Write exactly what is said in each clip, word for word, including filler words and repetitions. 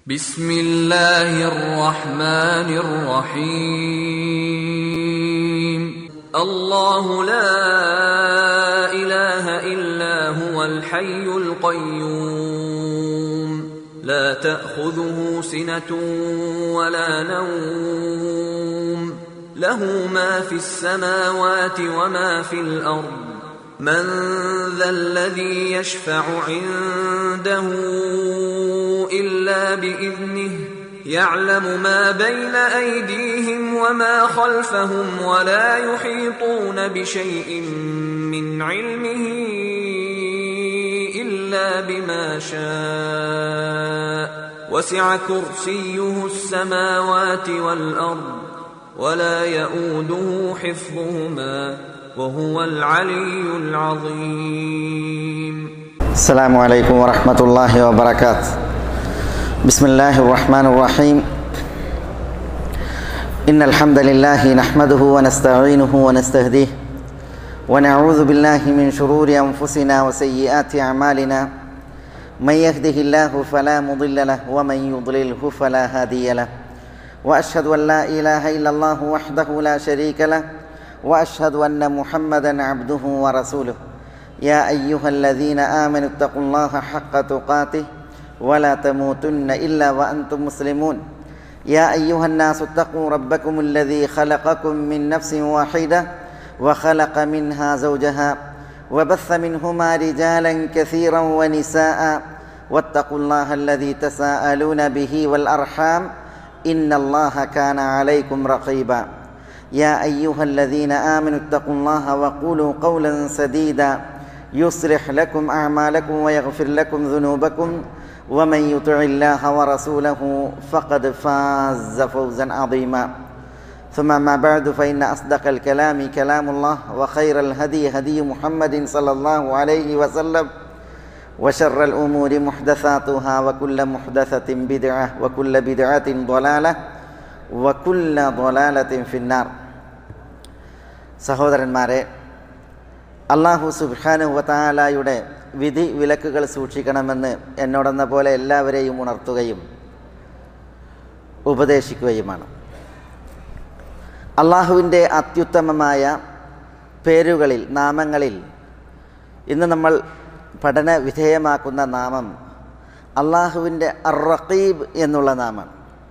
ബിസ്മില്ലാഹിർ റഹ്മാനിർ റഹീം. അല്ലാഹു ലാ ഇലാഹ ഇല്ലാ ഹുവൽ ഹയ്യുൽ ഖയ്യൂം ലാ തഅഖുദുഹു സിനതുൻ വലാ നൗം ലഹു മാ ഫിസ് സമാവാതി വമാ ഫിൽ അർദ് من ذا الذي يشفع عنده إلا بإذنه يعلم ما بين أيديهم وما خلفهم ولا يحيطون بشيء من علمه إلا بما شاء وسع كرسيه السماوات والأرض ولا يؤوده حفظهما وهو العلي العظيم. السلام عليكم ورحمة الله وبركاته. بسم الله الرحمن الرحيم. إن الحمد لله نحمده ونستعينه ونستهديه ونعوذ بالله من شرور أنفسنا وسيئات أعمالنا. من يهده الله فلا مضل له ومن يضلله فلا هادي له. وأشهد أن لا إله إلا الله وحده لا شريك له وأشهد أن محمدًا عبده ورسوله. يا أيها الذين آمنوا اتقوا الله حق تقاته ولا تموتن إلا وأنتم مسلمون. يا أيها الناس اتقوا ربكم الذي خلقكم من نفس واحدة وخلق منها زوجها وبث منهما رجالا كثيرا ونساء واتقوا الله الذي تساءلون به والأرحام إن الله كان عليكم رقيبا. يا أيها الذين آمنوا اتقوا الله وقولوا قولا سديدا يصلح لكم أعمالكم ويغفر لكم ذنوبكم ومن يطع الله ورسوله فقد فاز فوزا عظيما. ثم ما بعد فإن أصدق الكلام كلام الله وخير الهدي هدي محمد صلى الله عليه وسلم وشر الأمور محدثاتها وكل محدثة بدعة وكل بدعة ضلالة وكل ضلالة في النار. സഹോദരന്മാരെ, അല്ലാഹു സുബ്ഹാനഹു വ തആലയുടെ വിധി വിലക്കുകൾ സൂക്ഷിക്കണമെന്ന് എന്നോടെന്ന പോലെ എല്ലാവരെയും ഉണർത്തുകയും ഉപദേശിക്കുകയുമാണ്. അള്ളാഹുവിൻ്റെ അത്യുത്തമമായ പേരുകളിൽ, നാമങ്ങളിൽ ഇന്ന് നമ്മൾ പഠന വിധേയമാക്കുന്ന നാമം അള്ളാഹുവിൻ്റെ അർ-റഖീബ് എന്നുള്ള നാമം.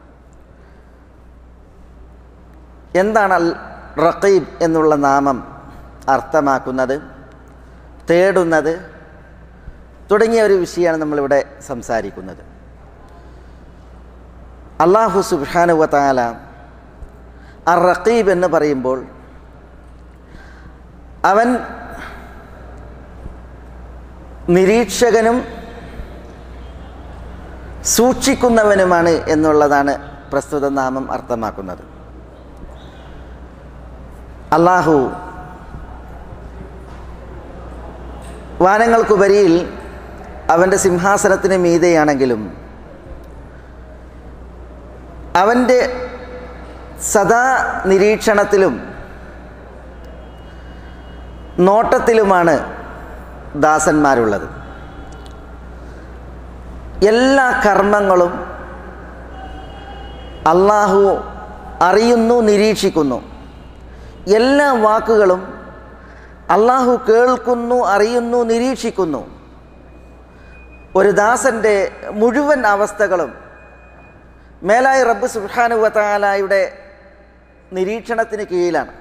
എന്താണ് അൽ റഖീബ് എന്നുള്ള നാമം അർത്ഥമാക്കുന്നത്, തേടുന്നത് തുടങ്ങിയ ഒരു വിഷയമാണ് നമ്മളിവിടെ സംസാരിക്കുന്നത്. അല്ലാഹു സുബ്ഹാനഹു വ തആല അർ-റഖീബ് എന്ന് പറയുമ്പോൾ അവൻ നിരീക്ഷകനും സൂക്ഷിക്കുന്നവനുമാണ് എന്നുള്ളതാണ് പ്രസ്തുത നാമം അർത്ഥമാക്കുന്നത്. അല്ലാഹു വാനങ്ങൾക്കുപരിയിൽ അവൻ്റെ സിംഹാസനത്തിന് മീതെയാണെങ്കിലും അവൻ്റെ സദാ നിരീക്ഷണത്തിലും നോട്ടത്തിലുമാണ് ദാസന്മാരുള്ളത്. എല്ലാ കർമ്മങ്ങളും അല്ലാഹു അറിയുന്നു, നിരീക്ഷിക്കുന്നു. എല്ലാ വാക്കുകളും അല്ലാഹു കേൾക്കുന്നു, അറിയുന്നു, നിരീക്ഷിക്കുന്നു. ഒരു ദാസൻ്റെ മുഴുവൻ അവസ്ഥകളും മേലായ റബ്ബ് സുബ്ഹാനഹു വ തആലയുടെ നിരീക്ഷണത്തിന് കീഴിലാണ്.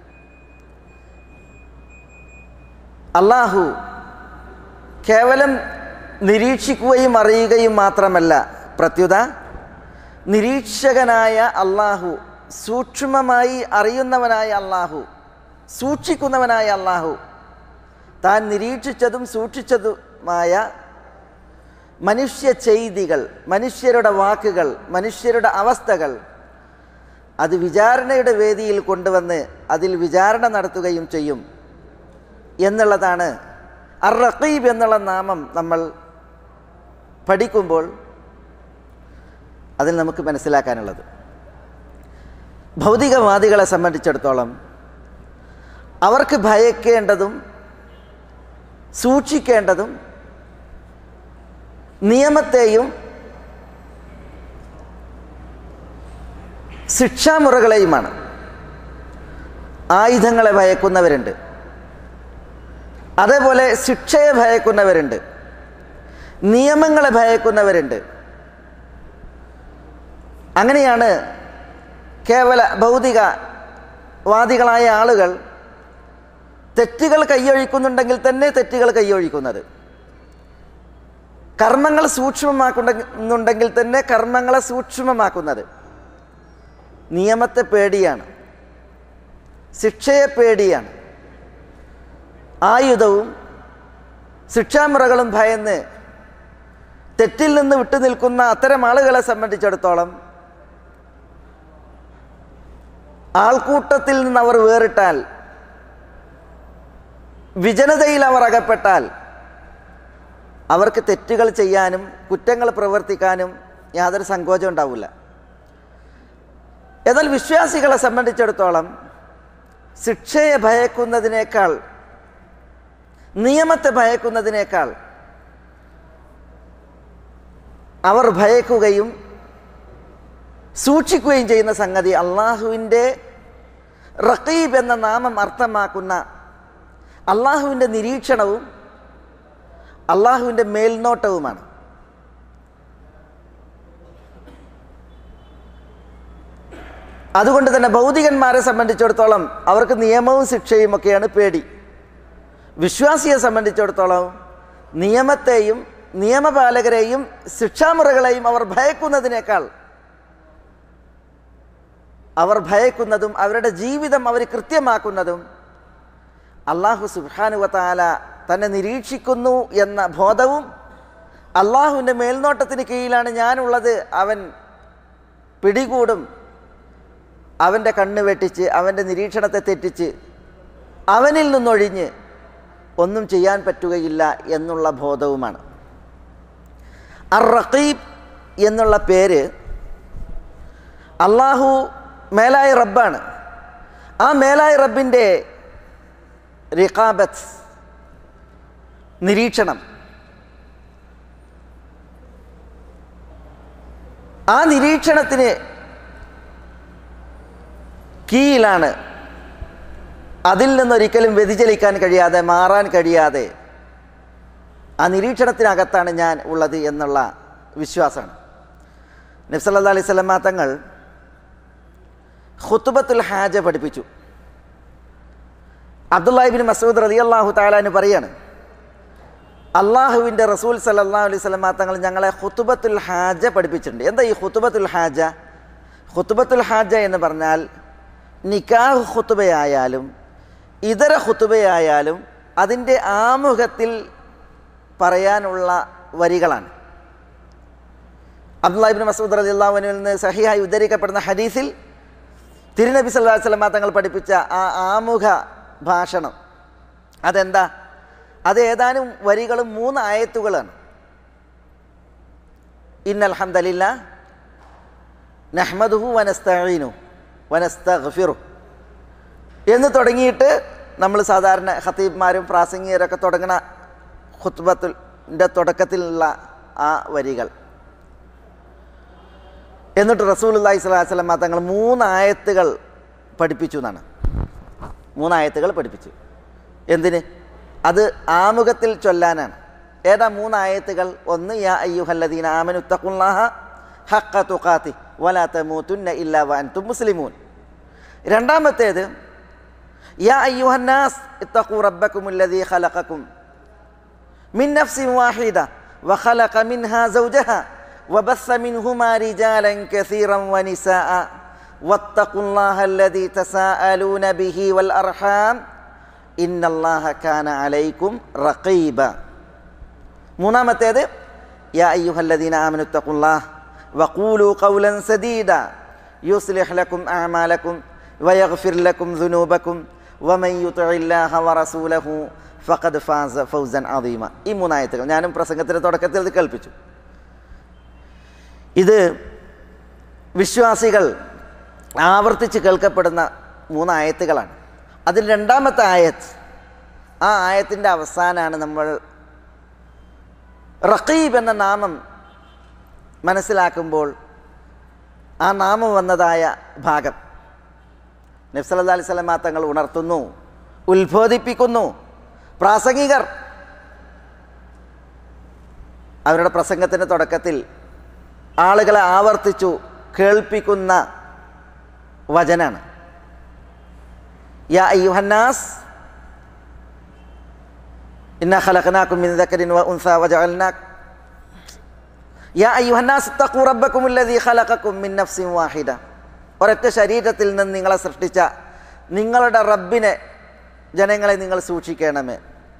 അല്ലാഹു കേവലം നിരീക്ഷിക്കുകയും അറിയുകയും മാത്രമല്ല, പ്രത്യുത നിരീക്ഷകനായ അല്ലാഹു, സൂക്ഷ്മമായി അറിയുന്നവനായ അല്ലാഹു, സൂക്ഷിക്കുന്നവനായ അല്ലാഹു, താൻ നിരീക്ഷിച്ചതും സൂക്ഷിച്ചതുമായ മനുഷ്യ ചെയ്തികൾ, മനുഷ്യരുടെ വാക്കുകൾ, മനുഷ്യരുടെ അവസ്ഥകൾ അത് വിചാരണയുടെ വേദിയിൽ കൊണ്ടുവന്ന് അതിൽ വിചാരണ നടത്തുകയും ചെയ്യും എന്നുള്ളതാണ് അർ-റഖീബ് എന്നുള്ള നാമം നമ്മൾ പഠിക്കുമ്പോൾ അതിൽ നമുക്ക് മനസ്സിലാക്കാനുള്ളത്. ഭൗതികവാദികളെ സംബന്ധിച്ചിടത്തോളം അവർക്ക് ഭയക്കേണ്ടതും സൂക്ഷിക്കേണ്ടതും നിയമത്തെയും ശിക്ഷാമുറകളെയുമാണ്. ആയുധങ്ങളെ ഭയക്കുന്നവരുണ്ട്, അതേപോലെ ശിക്ഷയെ ഭയക്കുന്നവരുണ്ട്, നിയമങ്ങളെ ഭയക്കുന്നവരുണ്ട്. അങ്ങനെയാണ് കേവല ഭൗതികവാദികളായ ആളുകൾ തെറ്റുകൾ കൈയൊഴിക്കുന്നുണ്ടെങ്കിൽ തന്നെ തെറ്റുകൾ കൈയൊഴിക്കുന്നത്, കർമ്മങ്ങൾ സൂക്ഷ്മമാക്കുന്നുണ്ടെങ്കിൽ തന്നെ കർമ്മങ്ങളെ സൂക്ഷ്മമാക്കുന്നത്. നിയമത്തെ പേടിയാണ്, ശിക്ഷയെ പേടിയാണ്. ആയുധവും ശിക്ഷാമുറകളും ഭയന്ന് തെറ്റിൽ നിന്ന് വിട്ടുനിൽക്കുന്ന അത്തരം ആളുകളെ സംബന്ധിച്ചിടത്തോളം ആൾക്കൂട്ടത്തിൽ നിന്ന് അവർ വേറിട്ടാൽ, വിജനതയിൽ അവർ അകപ്പെട്ടാൽ അവർക്ക് തെറ്റുകൾ ചെയ്യാനും കുറ്റങ്ങൾ പ്രവർത്തിക്കാനും യാതൊരു സങ്കോചം ഉണ്ടാവില്ല. എന്നാൽ വിശ്വാസികളെ സംബന്ധിച്ചിടത്തോളം ശിക്ഷയെ ഭയക്കുന്നതിനേക്കാൾ, നിയമത്തെ ഭയക്കുന്നതിനേക്കാൾ അവർ ഭയക്കുകയും സൂക്ഷിക്കുകയും ചെയ്യുന്ന സംഗതി അള്ളാഹുവിൻ്റെ റഖീബ് എന്ന നാമം അർത്ഥമാക്കുന്ന അള്ളാഹുവിൻ്റെ നിരീക്ഷണവും അള്ളാഹുവിൻ്റെ മേൽനോട്ടവുമാണ്. അതുകൊണ്ട് തന്നെ ഭൗതികന്മാരെ സംബന്ധിച്ചിടത്തോളം അവർക്ക് നിയമവും ശിക്ഷയും ഒക്കെയാണ് പേടി. വിശ്വാസിയെ സംബന്ധിച്ചിടത്തോളം നിയമത്തെയും നിയമപാലകരെയും ശിക്ഷാമുറകളെയും അവർ ഭയക്കുന്നതിനേക്കാൾ അവർ ഭയക്കുന്നതും അവരുടെ ജീവിതം അവർ കൃത്യമാക്കുന്നതും അള്ളാഹു സുബ്ഹാനഹു വ തആല തന്നെ നിരീക്ഷിക്കുന്നു എന്ന ബോധവും, അള്ളാഹുവിൻ്റെ മേൽനോട്ടത്തിന് കീഴിലാണ് ഞാനുള്ളത്, അവൻ പിടികൂടും, അവൻ്റെ കണ്ണ് വെട്ടിച്ച് അവൻ്റെ നിരീക്ഷണത്തെ തെറ്റിച്ച് അവനിൽ നിന്നൊഴിഞ്ഞ് ഒന്നും ചെയ്യാൻ പറ്റുകയില്ല എന്നുള്ള ബോധവുമാണ്. അർ റഖീബ് എന്നുള്ള പേര് അള്ളാഹു മേലായ റബ്ബാണ്. ആ മേലായ റബ്ബിൻ്റെ റിഖാബത്ത്, നിരീക്ഷണം, ആ നിരീക്ഷണത്തിന് കീഴിലാണ്, അതിൽ നിന്നൊരിക്കലും വ്യതിചലിക്കാൻ കഴിയാതെ, മാറാൻ കഴിയാതെ ആ നിരീക്ഷണത്തിനകത്താണ് ഞാൻ ഉള്ളത് എന്നുള്ള വിശ്വാസമാണ്. നബി സല്ലല്ലാഹു അലൈഹി വസല്ലം തങ്ങൾ ഖുത്ബത്തുൽ ഹാജ പഠിപ്പിച്ചു. അബ്ദുല്ലാഹി ഇബ്നു മസ്ഊദ് റളിയല്ലാഹു തആല അൻഹു പറയാണ്, അള്ളാഹുവിൻ്റെ റസൂൽ സല്ലല്ലാഹു അലൈഹി വസല്ലം തങ്ങൾ ഞങ്ങളെ ഖുത്ബത്തുൽ ഹാജ പഠിപ്പിച്ചിട്ടുണ്ട്. എന്താ ഈ ഖുത്ബത്തുൽ ഹാജ? ഖുത്ബത്തുൽ ഹാജ എന്ന് പറഞ്ഞാൽ നിക്കാഹ് ഖുത്ബയായാലും ഇതര ഖുത്ബയായാലും അതിൻ്റെ ആമുഖത്തിൽ പറയാനുള്ള വരികളാണ്. അബ്ദുല്ലാഹി ഇബ്നു മസ്ഊദ് റളിയല്ലാഹു അൻഹുവിൽ നിന്ന് സഹിഹായി ഉദ്ധരിക്കപ്പെടുന്ന ഹദീസിൽ തിരുനബി സല്ലല്ലാഹു അലൈഹി വസല്ലം തങ്ങൾ പഠിപ്പിച്ച ആ ആമുഖ ഭാഷണം അതെന്താ? അത് ഏതാനും വരികളും മൂന്ന് ആയത്തുകളാണ്. ഇന്നൽ ഹംദലില്ലാഹ് നഹ്മദുഹു വനസ്തഈനുഹു വനസ്തഗ്ഫിറുഹു എന്ന് തുടങ്ങിയിട്ട് നമ്മൾ സാധാരണ ഖതീബ്മാരും പ്രാസംഗികരൊക്കെ തുടങ്ങുന്ന ഖുത്ബത്തിൻ്റെ തുടക്കത്തിലുള്ള ആ വരികൾ. എന്നിട്ട് റസൂലുള്ളാഹി സ്വല്ലല്ലാഹു അലൈഹി വസല്ലം തങ്ങൾ മൂന്നായത്തുകൾ പഠിപ്പിച്ചു എന്നാണ്. മൂന്നായത്തുകൾ പഠിപ്പിച്ചു. എന്തിന്? അത് ആമുഖത്തിൽ ചൊല്ലാനാണ്. ഏതാ മൂന്നായത്തുകൾ? ഒന്ന്, യാ അയ്യുഹല്ലദീന ആമനു തഖുല്ലാഹ ഹഖ്ക തുഖാതിഹി വലാ തമൂതുന്ന ഇല്ലാ വഅൻതും മുസ്ലിമൂൻ. രണ്ടാമത്തേത്, യാ അയ്യുഹന്നാസ് ഇത്തഖൂ റബ്ബക്കുമുല്ലദീ ഖലഖക്കും മിൻ നഫ്സിൻ വാഹിദ വഖലഖ മിൻഹാ സൗജഹാ വബസ്സ മിൻഹുമാ റിജാലൻ കസീറൻ വനിസാഅ വത്തഖുല്ലാഹല്ലദീ തസാഅലൂന ബിഹി വൽ അർഹാം ഇന്നല്ലാഹ കാന അലൈക്കും റഖീബ. മൂന്നാമത്തേത്, യാ അയ്യുഹല്ലദീന ആമനു തഖുല്ലാഹ വഖൂലു ഖൗലൻ സദീദ യുസ്ലിഹ് ലക്കും അഅമാലക്കും വയഗ്ഫിർ ലക്കും ദുനൂബക്കും വമൻ യുതിഇല്ലാഹ വറസൂലഹു ഫഖദ് ഫാസ ഫൗസൻ അദീമ. ഈ മൂന്നായത്തുകൾ ഞാനും പ്രസംഗത്തിൻ്റെ തുടക്കത്തിൽ ഇത് കേൾപ്പിച്ചു. ഇത് വിശ്വാസികൾ ആവർത്തിച്ച് കേൾക്കപ്പെടുന്ന മൂന്നായത്തുകളാണ്. അതിൽ രണ്ടാമത്തെ ആയത്ത്, ആ ആയത്തിൻ്റെ അവസാനമാണ് നമ്മൾ റഖീബ് എന്ന നാമം മനസ്സിലാക്കുമ്പോൾ ആ നാമം വന്നതായ ഭാഗം നബി സല്ലല്ലാഹു അലൈഹി വസല്ലം തങ്ങൾ ഉണർത്തുന്നു, ഉത്ബോധിപ്പിക്കുന്നു. പ്രാസംഗികർ അവരുടെ പ്രസംഗത്തിൻ്റെ തുടക്കത്തിൽ ആളുകളെ ആവർത്തിച്ചു കേൾപ്പിക്കുന്ന വചനാണ്. യാ അയ്യുഹന്നാസ് ഇന്നാ ഖലഖനാകും മിൻ ദക്കരിൻ വ ഉൻസാ വജഅൽനാക യാ അയ്യുഹന്നാസ് ഇത്തഖൂ റബ്ബകുമുല്ലദീ ഖലഖകും മിൻ നഫ്സിൻ വാഹിദ. ഒരൊറ്റ ശരീരത്തിൽ നിന്ന് നിങ്ങളെ സൃഷ്ടിച്ച നിങ്ങളുടെ റബ്ബിനെ ജനങ്ങളെ നിങ്ങൾ സൂക്ഷിക്കണമേ.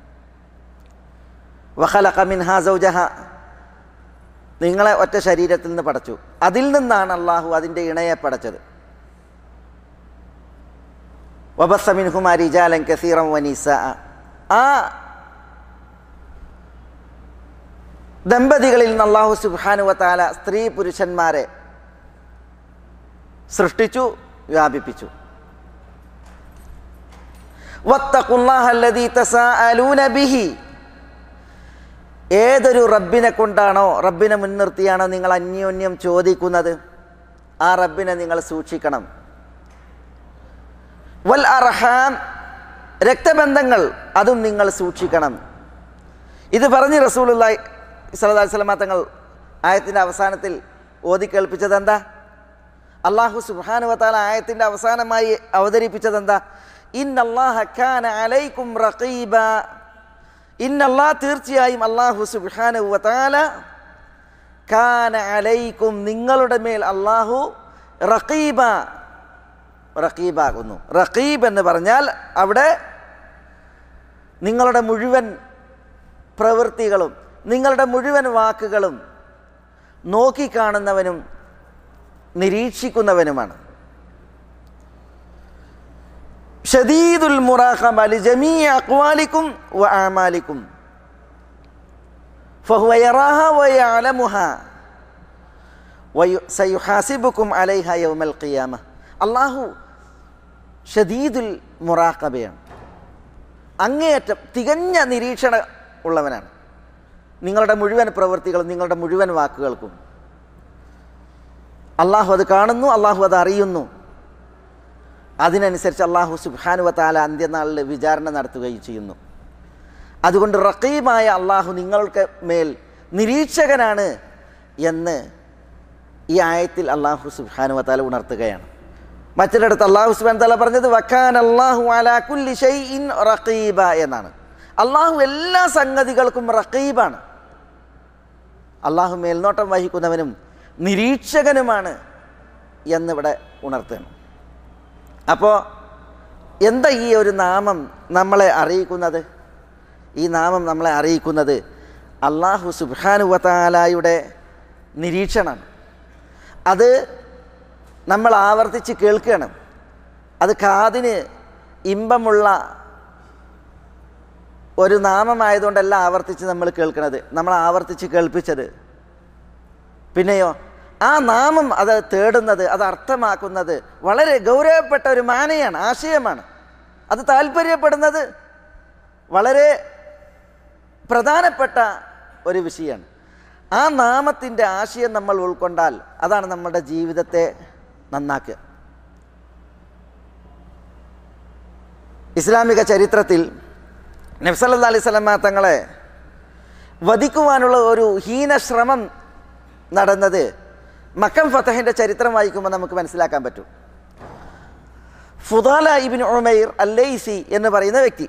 വഖലഖ മിൻഹാ സൗജഹ, നിങ്ങളെ ഒറ്റ ശരീരത്തിൽ നിന്ന് പടച്ചു, അതിൽ നിന്നാണ് അള്ളാഹു അതിൻ്റെ ഇണയെ പടച്ചത്. വബസ്സ മിൻഹുമാ റിജാലൻ കസീറൻ വനിസാഅ, ആ ദമ്പതികളിൽ നിന്ന് അള്ളാഹു സുബ്ഹാനഹു വ തആല സ്ത്രീ പുരുഷന്മാരെ സൃഷ്ടിച്ചു, വ്യാപിപ്പിച്ചു. വത്തഖുല്ലാഹ അല്ലദീ തസാഅലൂന ബിഹി, ഏതൊരു റബ്ബിനെ കൊണ്ടാണോ, റബ്ബിനെ മുൻനിർത്തിയാണോ നിങ്ങൾ അന്യോന്യം ചോദിക്കുന്നത്, ആ റബ്ബിനെ നിങ്ങൾ സൂക്ഷിക്കണം. വൽ അർഹാം, രക്തബന്ധങ്ങൾ അതും നിങ്ങൾ സൂക്ഷിക്കണം. ഇത് പറഞ്ഞ് റസൂലുള്ളാഹി സ്വല്ലല്ലാഹു അലൈഹി വസല്ലം തങ്ങൾ ആയത്തിൻ്റെ അവസാനത്തിൽ ഓതി കേൾപ്പിച്ചത് എന്താ? അല്ലാഹു സുബ്ഹാനഹു വ തആല ആയത്തിൻ്റെ അവസാനമായി അവതരിപ്പിച്ചത് എന്താ? ഇന്നല്ലാഹ കാന അലൈക്കും റഖീബ, ഇന്നല്ലാഹ് തീർച്ചയായും അല്ലാഹു സുബ്ഹാനഹു വ തആല കാന അലൈക്കും നിങ്ങളുടെ മേൽ അല്ലാഹു റഖീബ, റഖീബാകുന്നു. റഖീബ് എന്ന് പറഞ്ഞാൽ അവിടെ നിങ്ങളുടെ മുഴുവൻ പ്രവൃത്തികളും നിങ്ങളുടെ മുഴുവൻ വാക്കുകളും നോക്കിക്കാണുന്നവനും നിരീക്ഷിക്കുന്നവനുമാണ്. ഷദീദുൽ മുറാഖബ ലിജമീഇ അഖ്വാലിക്കും വ അഅമാലിക്കും ഫഹുവ യറാഹ വ യഅലമുഹ വ സയുഹാസിബുക്കും അലൈഹ യൗമൽ ഖിയാമ. അല്ലാഹു ഷദീദുൽ മുറാഖബയാണ്, അങ്ങേയറ്റം തികഞ്ഞ നിരീക്ഷണ ഉള്ളവനാണ്. നിങ്ങളുടെ മുഴുവൻ പ്രവൃത്തികളും നിങ്ങളുടെ മുഴുവൻ വാക്കുകൾക്കും അള്ളാഹു അത് കാണുന്നു, അള്ളാഹു അത് അറിയുന്നു. അതിനനുസരിച്ച് അള്ളാഹു സുബ്ഹാനഹു വ തആല അന്ത്യനാളിൽ വിചാരണ നടത്തുകയും ചെയ്യുന്നു. അതുകൊണ്ട് റഖീബായ അള്ളാഹു നിങ്ങൾക്ക് മേൽ നിരീക്ഷകനാണ് എന്ന് ഈ ആയത്തിൽ അള്ളാഹു സുബ്ഹാനഹു വ തആല ഉണർത്തുകയാണ്. മറ്റൊരിടത്ത് അള്ളാഹു സുബ്ഹാനഹു വ തആല പറഞ്ഞത് വകാന അല്ലാഹു അലാ കുല്ലി ഷൈഇൻ റഖീബ എന്നാണ്. അള്ളാഹു എല്ലാ സംഗതികൾക്കും റഖീബാണ്. അള്ളാഹു മേൽനോട്ടം വഹിക്കുന്നവനും നിരീക്ഷകനുമാണ് എന്നിവിടെ ഉണർത്തുന്നു. അപ്പോൾ എന്താ ഈ ഒരു നാമം നമ്മളെ അറിയിക്കുന്നത്? ഈ നാമം നമ്മളെ അറിയിക്കുന്നത് അല്ലാഹു സുബ്ഹാനഹു വ തആലയുടെ നിരീക്ഷണമാണ്. അത് നമ്മൾ ആവർത്തിച്ച് കേൾക്കണം. അത് കാതിന് ഇമ്പമുള്ള ഒരു നാമമായതുകൊണ്ടല്ല ആവർത്തിച്ച് നമ്മൾ കേൾക്കുന്നത്, നമ്മൾ ആവർത്തിച്ച് കേൾപ്പിച്ചത്. പിന്നെയോ ആ നാമം അത് തേടുന്നത്, അത് അർത്ഥമാക്കുന്നത് വളരെ ഗൗരവപ്പെട്ട ഒരു മാനയാണ്, ആശയമാണ്. അത് താല്പര്യപ്പെടുന്നത് വളരെ പ്രധാനപ്പെട്ട ഒരു വിഷയമാണ്. ആ നാമത്തിൻ്റെ ആശയം നമ്മൾ ഉൾക്കൊണ്ടാൽ അതാണ് നമ്മുടെ ജീവിതത്തെ നന്നാക്കുക. ഇസ്ലാമിക ചരിത്രത്തിൽ നബി സല്ലല്ലാഹു അലൈഹി വസല്ലം തങ്ങളെ വധിക്കുവാനുള്ള ഒരു ഹീനശ്രമം നടന്നത് മക്കം ഫതഹിൻ്റെ ചരിത്രം വായിക്കുമ്പോൾ നമുക്ക് മനസ്സിലാക്കാൻ പറ്റും. ഫുദാല ഇബ്നു ഉമൈർ അൽ-ലൈസി എന്ന് പറയുന്ന വ്യക്തി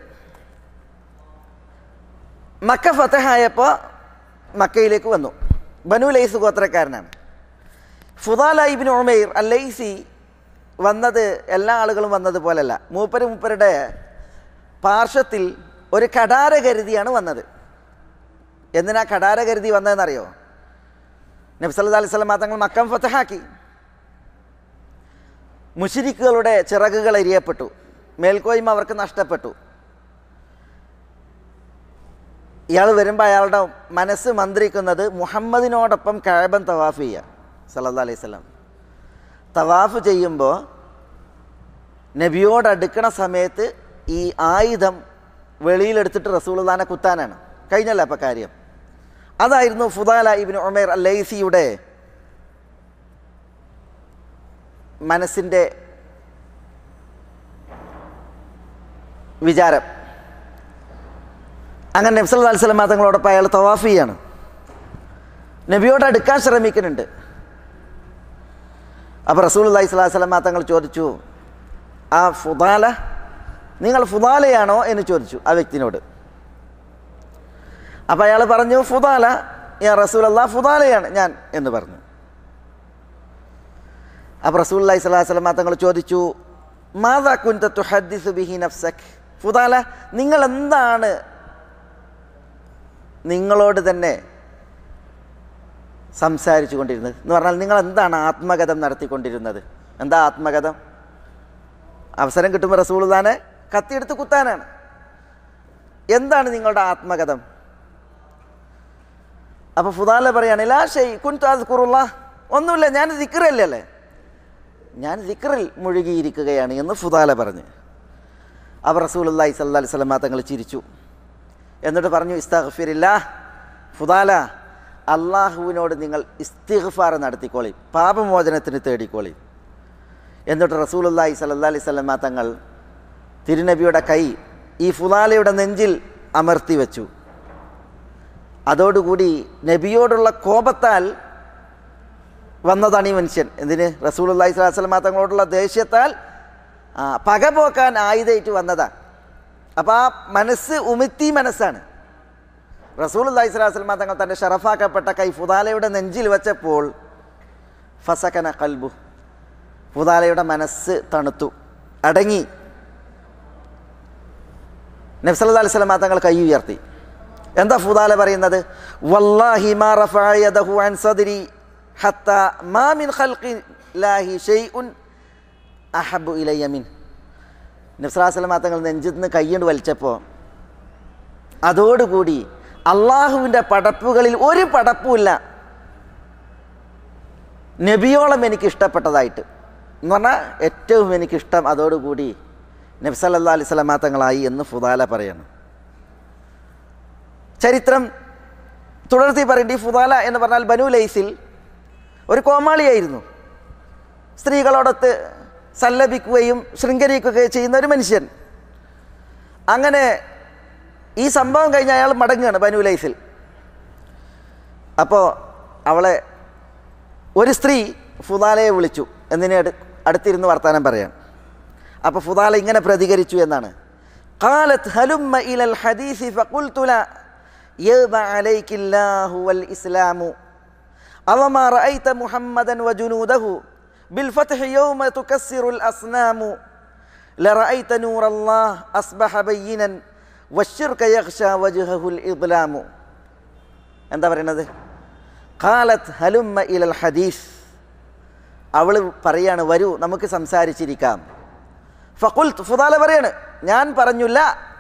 മക്ക ഫതഹായപ്പോൾ മക്കയിലേക്ക് വന്നു. ബനു ലൈസ് ഗോത്രക്കാരനാണ്. ഫുദാല ഇബ്നു ഉമൈർ അൽ-ലൈസി വന്നത് എല്ലാ ആളുകളും വന്നതുപോലല്ല. മൂപ്പര് മൂപ്പരുടെ പാർശ്വത്തിൽ ഒരു കടാര കരുതിയാണ് വന്നത്. എന്തിനാ കടാര കരുതി വന്നതെന്നറിയോ? നബി സല്ലല്ലാഹു അലൈഹി വസല്ലം തങ്ങൾ മക്കം ഫതഹാക്കി. മുശ്രിക്കുകളുടെ ചിറകുകൾ എരിയപ്പെട്ടു, മേൽക്കോയ്മ അവർക്ക് നഷ്ടപ്പെട്ടു. ഇയാൾ വരുമ്പോൾ അയാളുടെ മനസ്സ് മന്ത്രിക്കുന്നത് മുഹമ്മദിനോടൊപ്പം കഅബൻ തവാഫ് ചെയ്യുക. സല്ലല്ലാഹു അലൈഹി വസല്ലം തവാഫ് ചെയ്യുമ്പോൾ നബിയോട് അടുക്കണ സമയത്ത് ഈ ആയുധം വെളിയിലെടുത്തിട്ട് റസൂലുള്ളാഹിനെ കുത്താനാണ്. കഴിഞ്ഞല്ല അപ്പം കാര്യം. അതായിരുന്നു ഫുദാല ഇബ്നു ഉമൈർ അൽ-ലൈസിയുടെ മനസ്സിൻ്റെ വിചാരം. അങ്ങനെ നബി സല്ലല്ലാഹു അലൈഹി വസല്ലം തങ്ങളോടൊപ്പം അയാൾ തവാഫ് ചെയ്യാണ്, നബിയോട് അടുക്കാൻ ശ്രമിക്കുന്നുണ്ട്. അപ്പോൾ റസൂലുള്ളാഹി സ്വല്ലല്ലാഹു അലൈഹി വസല്ലം തങ്ങൾ ചോദിച്ചു, ആ ഫുദാല, നിങ്ങൾ ഫുദാലയാണോ എന്ന് ചോദിച്ചു ആ വ്യക്തിനോട്. അപ്പോൾ അയാൾ പറഞ്ഞു, ഫുദാല യാ റസൂലല്ലാഹ്, ഫുദാലയാണ് ഞാൻ എന്ന് പറഞ്ഞു. അപ്പോൾ റസൂലുള്ളാഹി സ്വല്ലല്ലാഹു അലൈഹി വസല്ലം തങ്ങൾ ചോദിച്ചു, മാദാ കുൻത തുഹദ്ദിസു ബിഹി നഫ്സക്, ഫുദാല നിങ്ങൾ എന്താണ് നിങ്ങളോട് തന്നെ സംസാരിച്ചു കൊണ്ടിരുന്നത് എന്ന് പറഞ്ഞാൽ നിങ്ങൾ എന്താണ് ആത്മകഥം നടത്തിക്കൊണ്ടിരുന്നത്? എന്താ ആത്മകഥം? അവസരം കിട്ടുമ്പോൾ റസൂലുള്ളാഹിനെ കത്തിയെടുത്ത് കുത്താനാണ്. എന്താണ് നിങ്ങളുടെ ആത്മകഥം? അപ്പോൾ ഫുദാല പറയാണ്, ലാ ഷൈ കുൻതു അസ്കുറുല്ലാഹ്, ഒന്നുമില്ല, ഞാൻ ദിക്റല്ലേ അല്ലേ ഞാൻ ദിക്റിൽ മുഴുകിയിരിക്കുകയാണ് എന്ന് ഫുദാല പറഞ്ഞു. അപ്പോൾ റസൂലുള്ളാഹി സ്വല്ലല്ലാഹു അലൈഹി വസല്ലം തങ്ങൾ ചിരിച്ചു. എന്നിട്ട് പറഞ്ഞു, ഇസ്തഗ്ഫിരില്ലാഹ് ഫുദാല, അള്ളാഹുവിനോട് നിങ്ങൾ ഇസ്തിഗ്ഫാർ നടത്തിക്കോളി, പാപമോചനത്തിന് തേടിക്കോളി. എന്നിട്ട് റസൂലുള്ളാഹി സ്വല്ലല്ലാഹു അലൈഹി വസല്ലം തങ്ങൾ തിരുനബിയുടെ കൈ ഈ ഫുദാലയുടെ നെഞ്ചിൽ അമർത്തി വെച്ചു. അതോടുകൂടി നബിയോടുള്ള കോപത്താൽ വന്നതാണ് ഈ മനുഷ്യൻ. എന്തിന്? റസൂലുള്ളാഹി സ്വല്ലല്ലാഹു അലൈഹി വസല്ലം തങ്ങളോടുള്ള ദേഷ്യത്താൽ പക പോക്കാൻ ആയുധമായിട്ട് വന്നതാണ്. അപ്പോൾ ആ മനസ്സ് ഉമിത്തി മനസ്സാണ്. റസൂലുള്ളാഹി സ്വല്ലല്ലാഹു അലൈഹി വസല്ലം തങ്ങൾ തൻ്റെ ഷറഫാക്കപ്പെട്ട കൈ ഫുദാലയുടെ നെഞ്ചിൽ വെച്ചപ്പോൾ ഫസകന ഖൽബു, ഫുദാലയുടെ മനസ്സ് തണുത്തു, അടങ്ങി. നബി സല്ലല്ലാഹു അലൈഹി വസല്ലം തങ്ങൾ കൈ ഉയർത്തി. എന്താ ഫുദാല പറയുന്നത്? വല്ലാഹി മാ റഫഅ യദഹു അൻ സദ്രി ഹത്താ മാ മിൻ ഖൽഖില്ലാഹി ഷൈഉൻ അഹബ്ബു ഇലയ്യ മിൻ. നബി സല്ലല്ലാഹു അലൈഹി വസല്ലം തങ്ങൾ നെഞ്ചിൽ നിന്ന് കൈയ്യണ്ട് വലിച്ചപ്പോൾ അതോടുകൂടി അള്ളാഹുവിൻ്റെ പടപ്പുകളിൽ ഒരു പടപ്പുമില്ല നബിയോളം എനിക്ക് ഇഷ്ടപ്പെട്ടതായിട്ട് എന്ന് പറഞ്ഞാൽ ഏറ്റവും എനിക്കിഷ്ടം അതോടുകൂടി നബി സല്ലല്ലാഹു അലൈഹി വസല്ലം തങ്ങളായി എന്ന് ഫുദാല പറയണം. ചരിത്രം തുടർത്തി പറയേണ്ടി, ഫുദാല എന്ന് പറഞ്ഞാൽ ബനു ലൈസിൽ ഒരു കോമാളിയായിരുന്നു. സ്ത്രീകളോടൊത്ത് സല്ലപിക്കുകയും ശൃംഗരിക്കുകയും ചെയ്യുന്ന ഒരു മനുഷ്യൻ. അങ്ങനെ ഈ സംഭവം കഴിഞ്ഞ് അയാൾ മടങ്ങുകയാണ് ബനു ലൈസിൽ. അപ്പോൾ അവളെ ഒരു സ്ത്രീ ഫുദാലയെ വിളിച്ചു, എന്തിനെ അടുത്തിരുന്ന് വർത്താനം പറയാൻ. അപ്പോൾ ഫുദാല ഇങ്ങനെ പ്രതികരിച്ചു എന്നാണ്, ഖാലത് ഹലുമ്മ ഇലൽ ഹദീസി ഫഖുൽതു ലാ യബ അലൈകില്ലാഹു വൽ ഇസ്ലാമു അവമാ റഅയ്ത മുഹമ്മദൻ വജുനൂദഹു ബിൽ ഫത്ഹി യൗമ തുകസ്സിറുൽ അസ്നാമു ലറഅയ്ത നൂറല്ലാഹ് അസ്ബഹ ബയ്യിനൻ വശിർക യഖ്ശാ വജ്ഹഹുൽ ഇദ്ലാമു. എന്താ പറയുന്നത്? ഖാലത് ഹലുമ്മ ഇലൽ ഹദീസ്, അവൾ പറയാണ്, വരൂ നമുക്ക് സംസാരിച്ചിരിക്കാം. ഫഖുൽത്, ഫുദാല പറയാണ്, ഞാൻ പറഞ്ഞില്ല,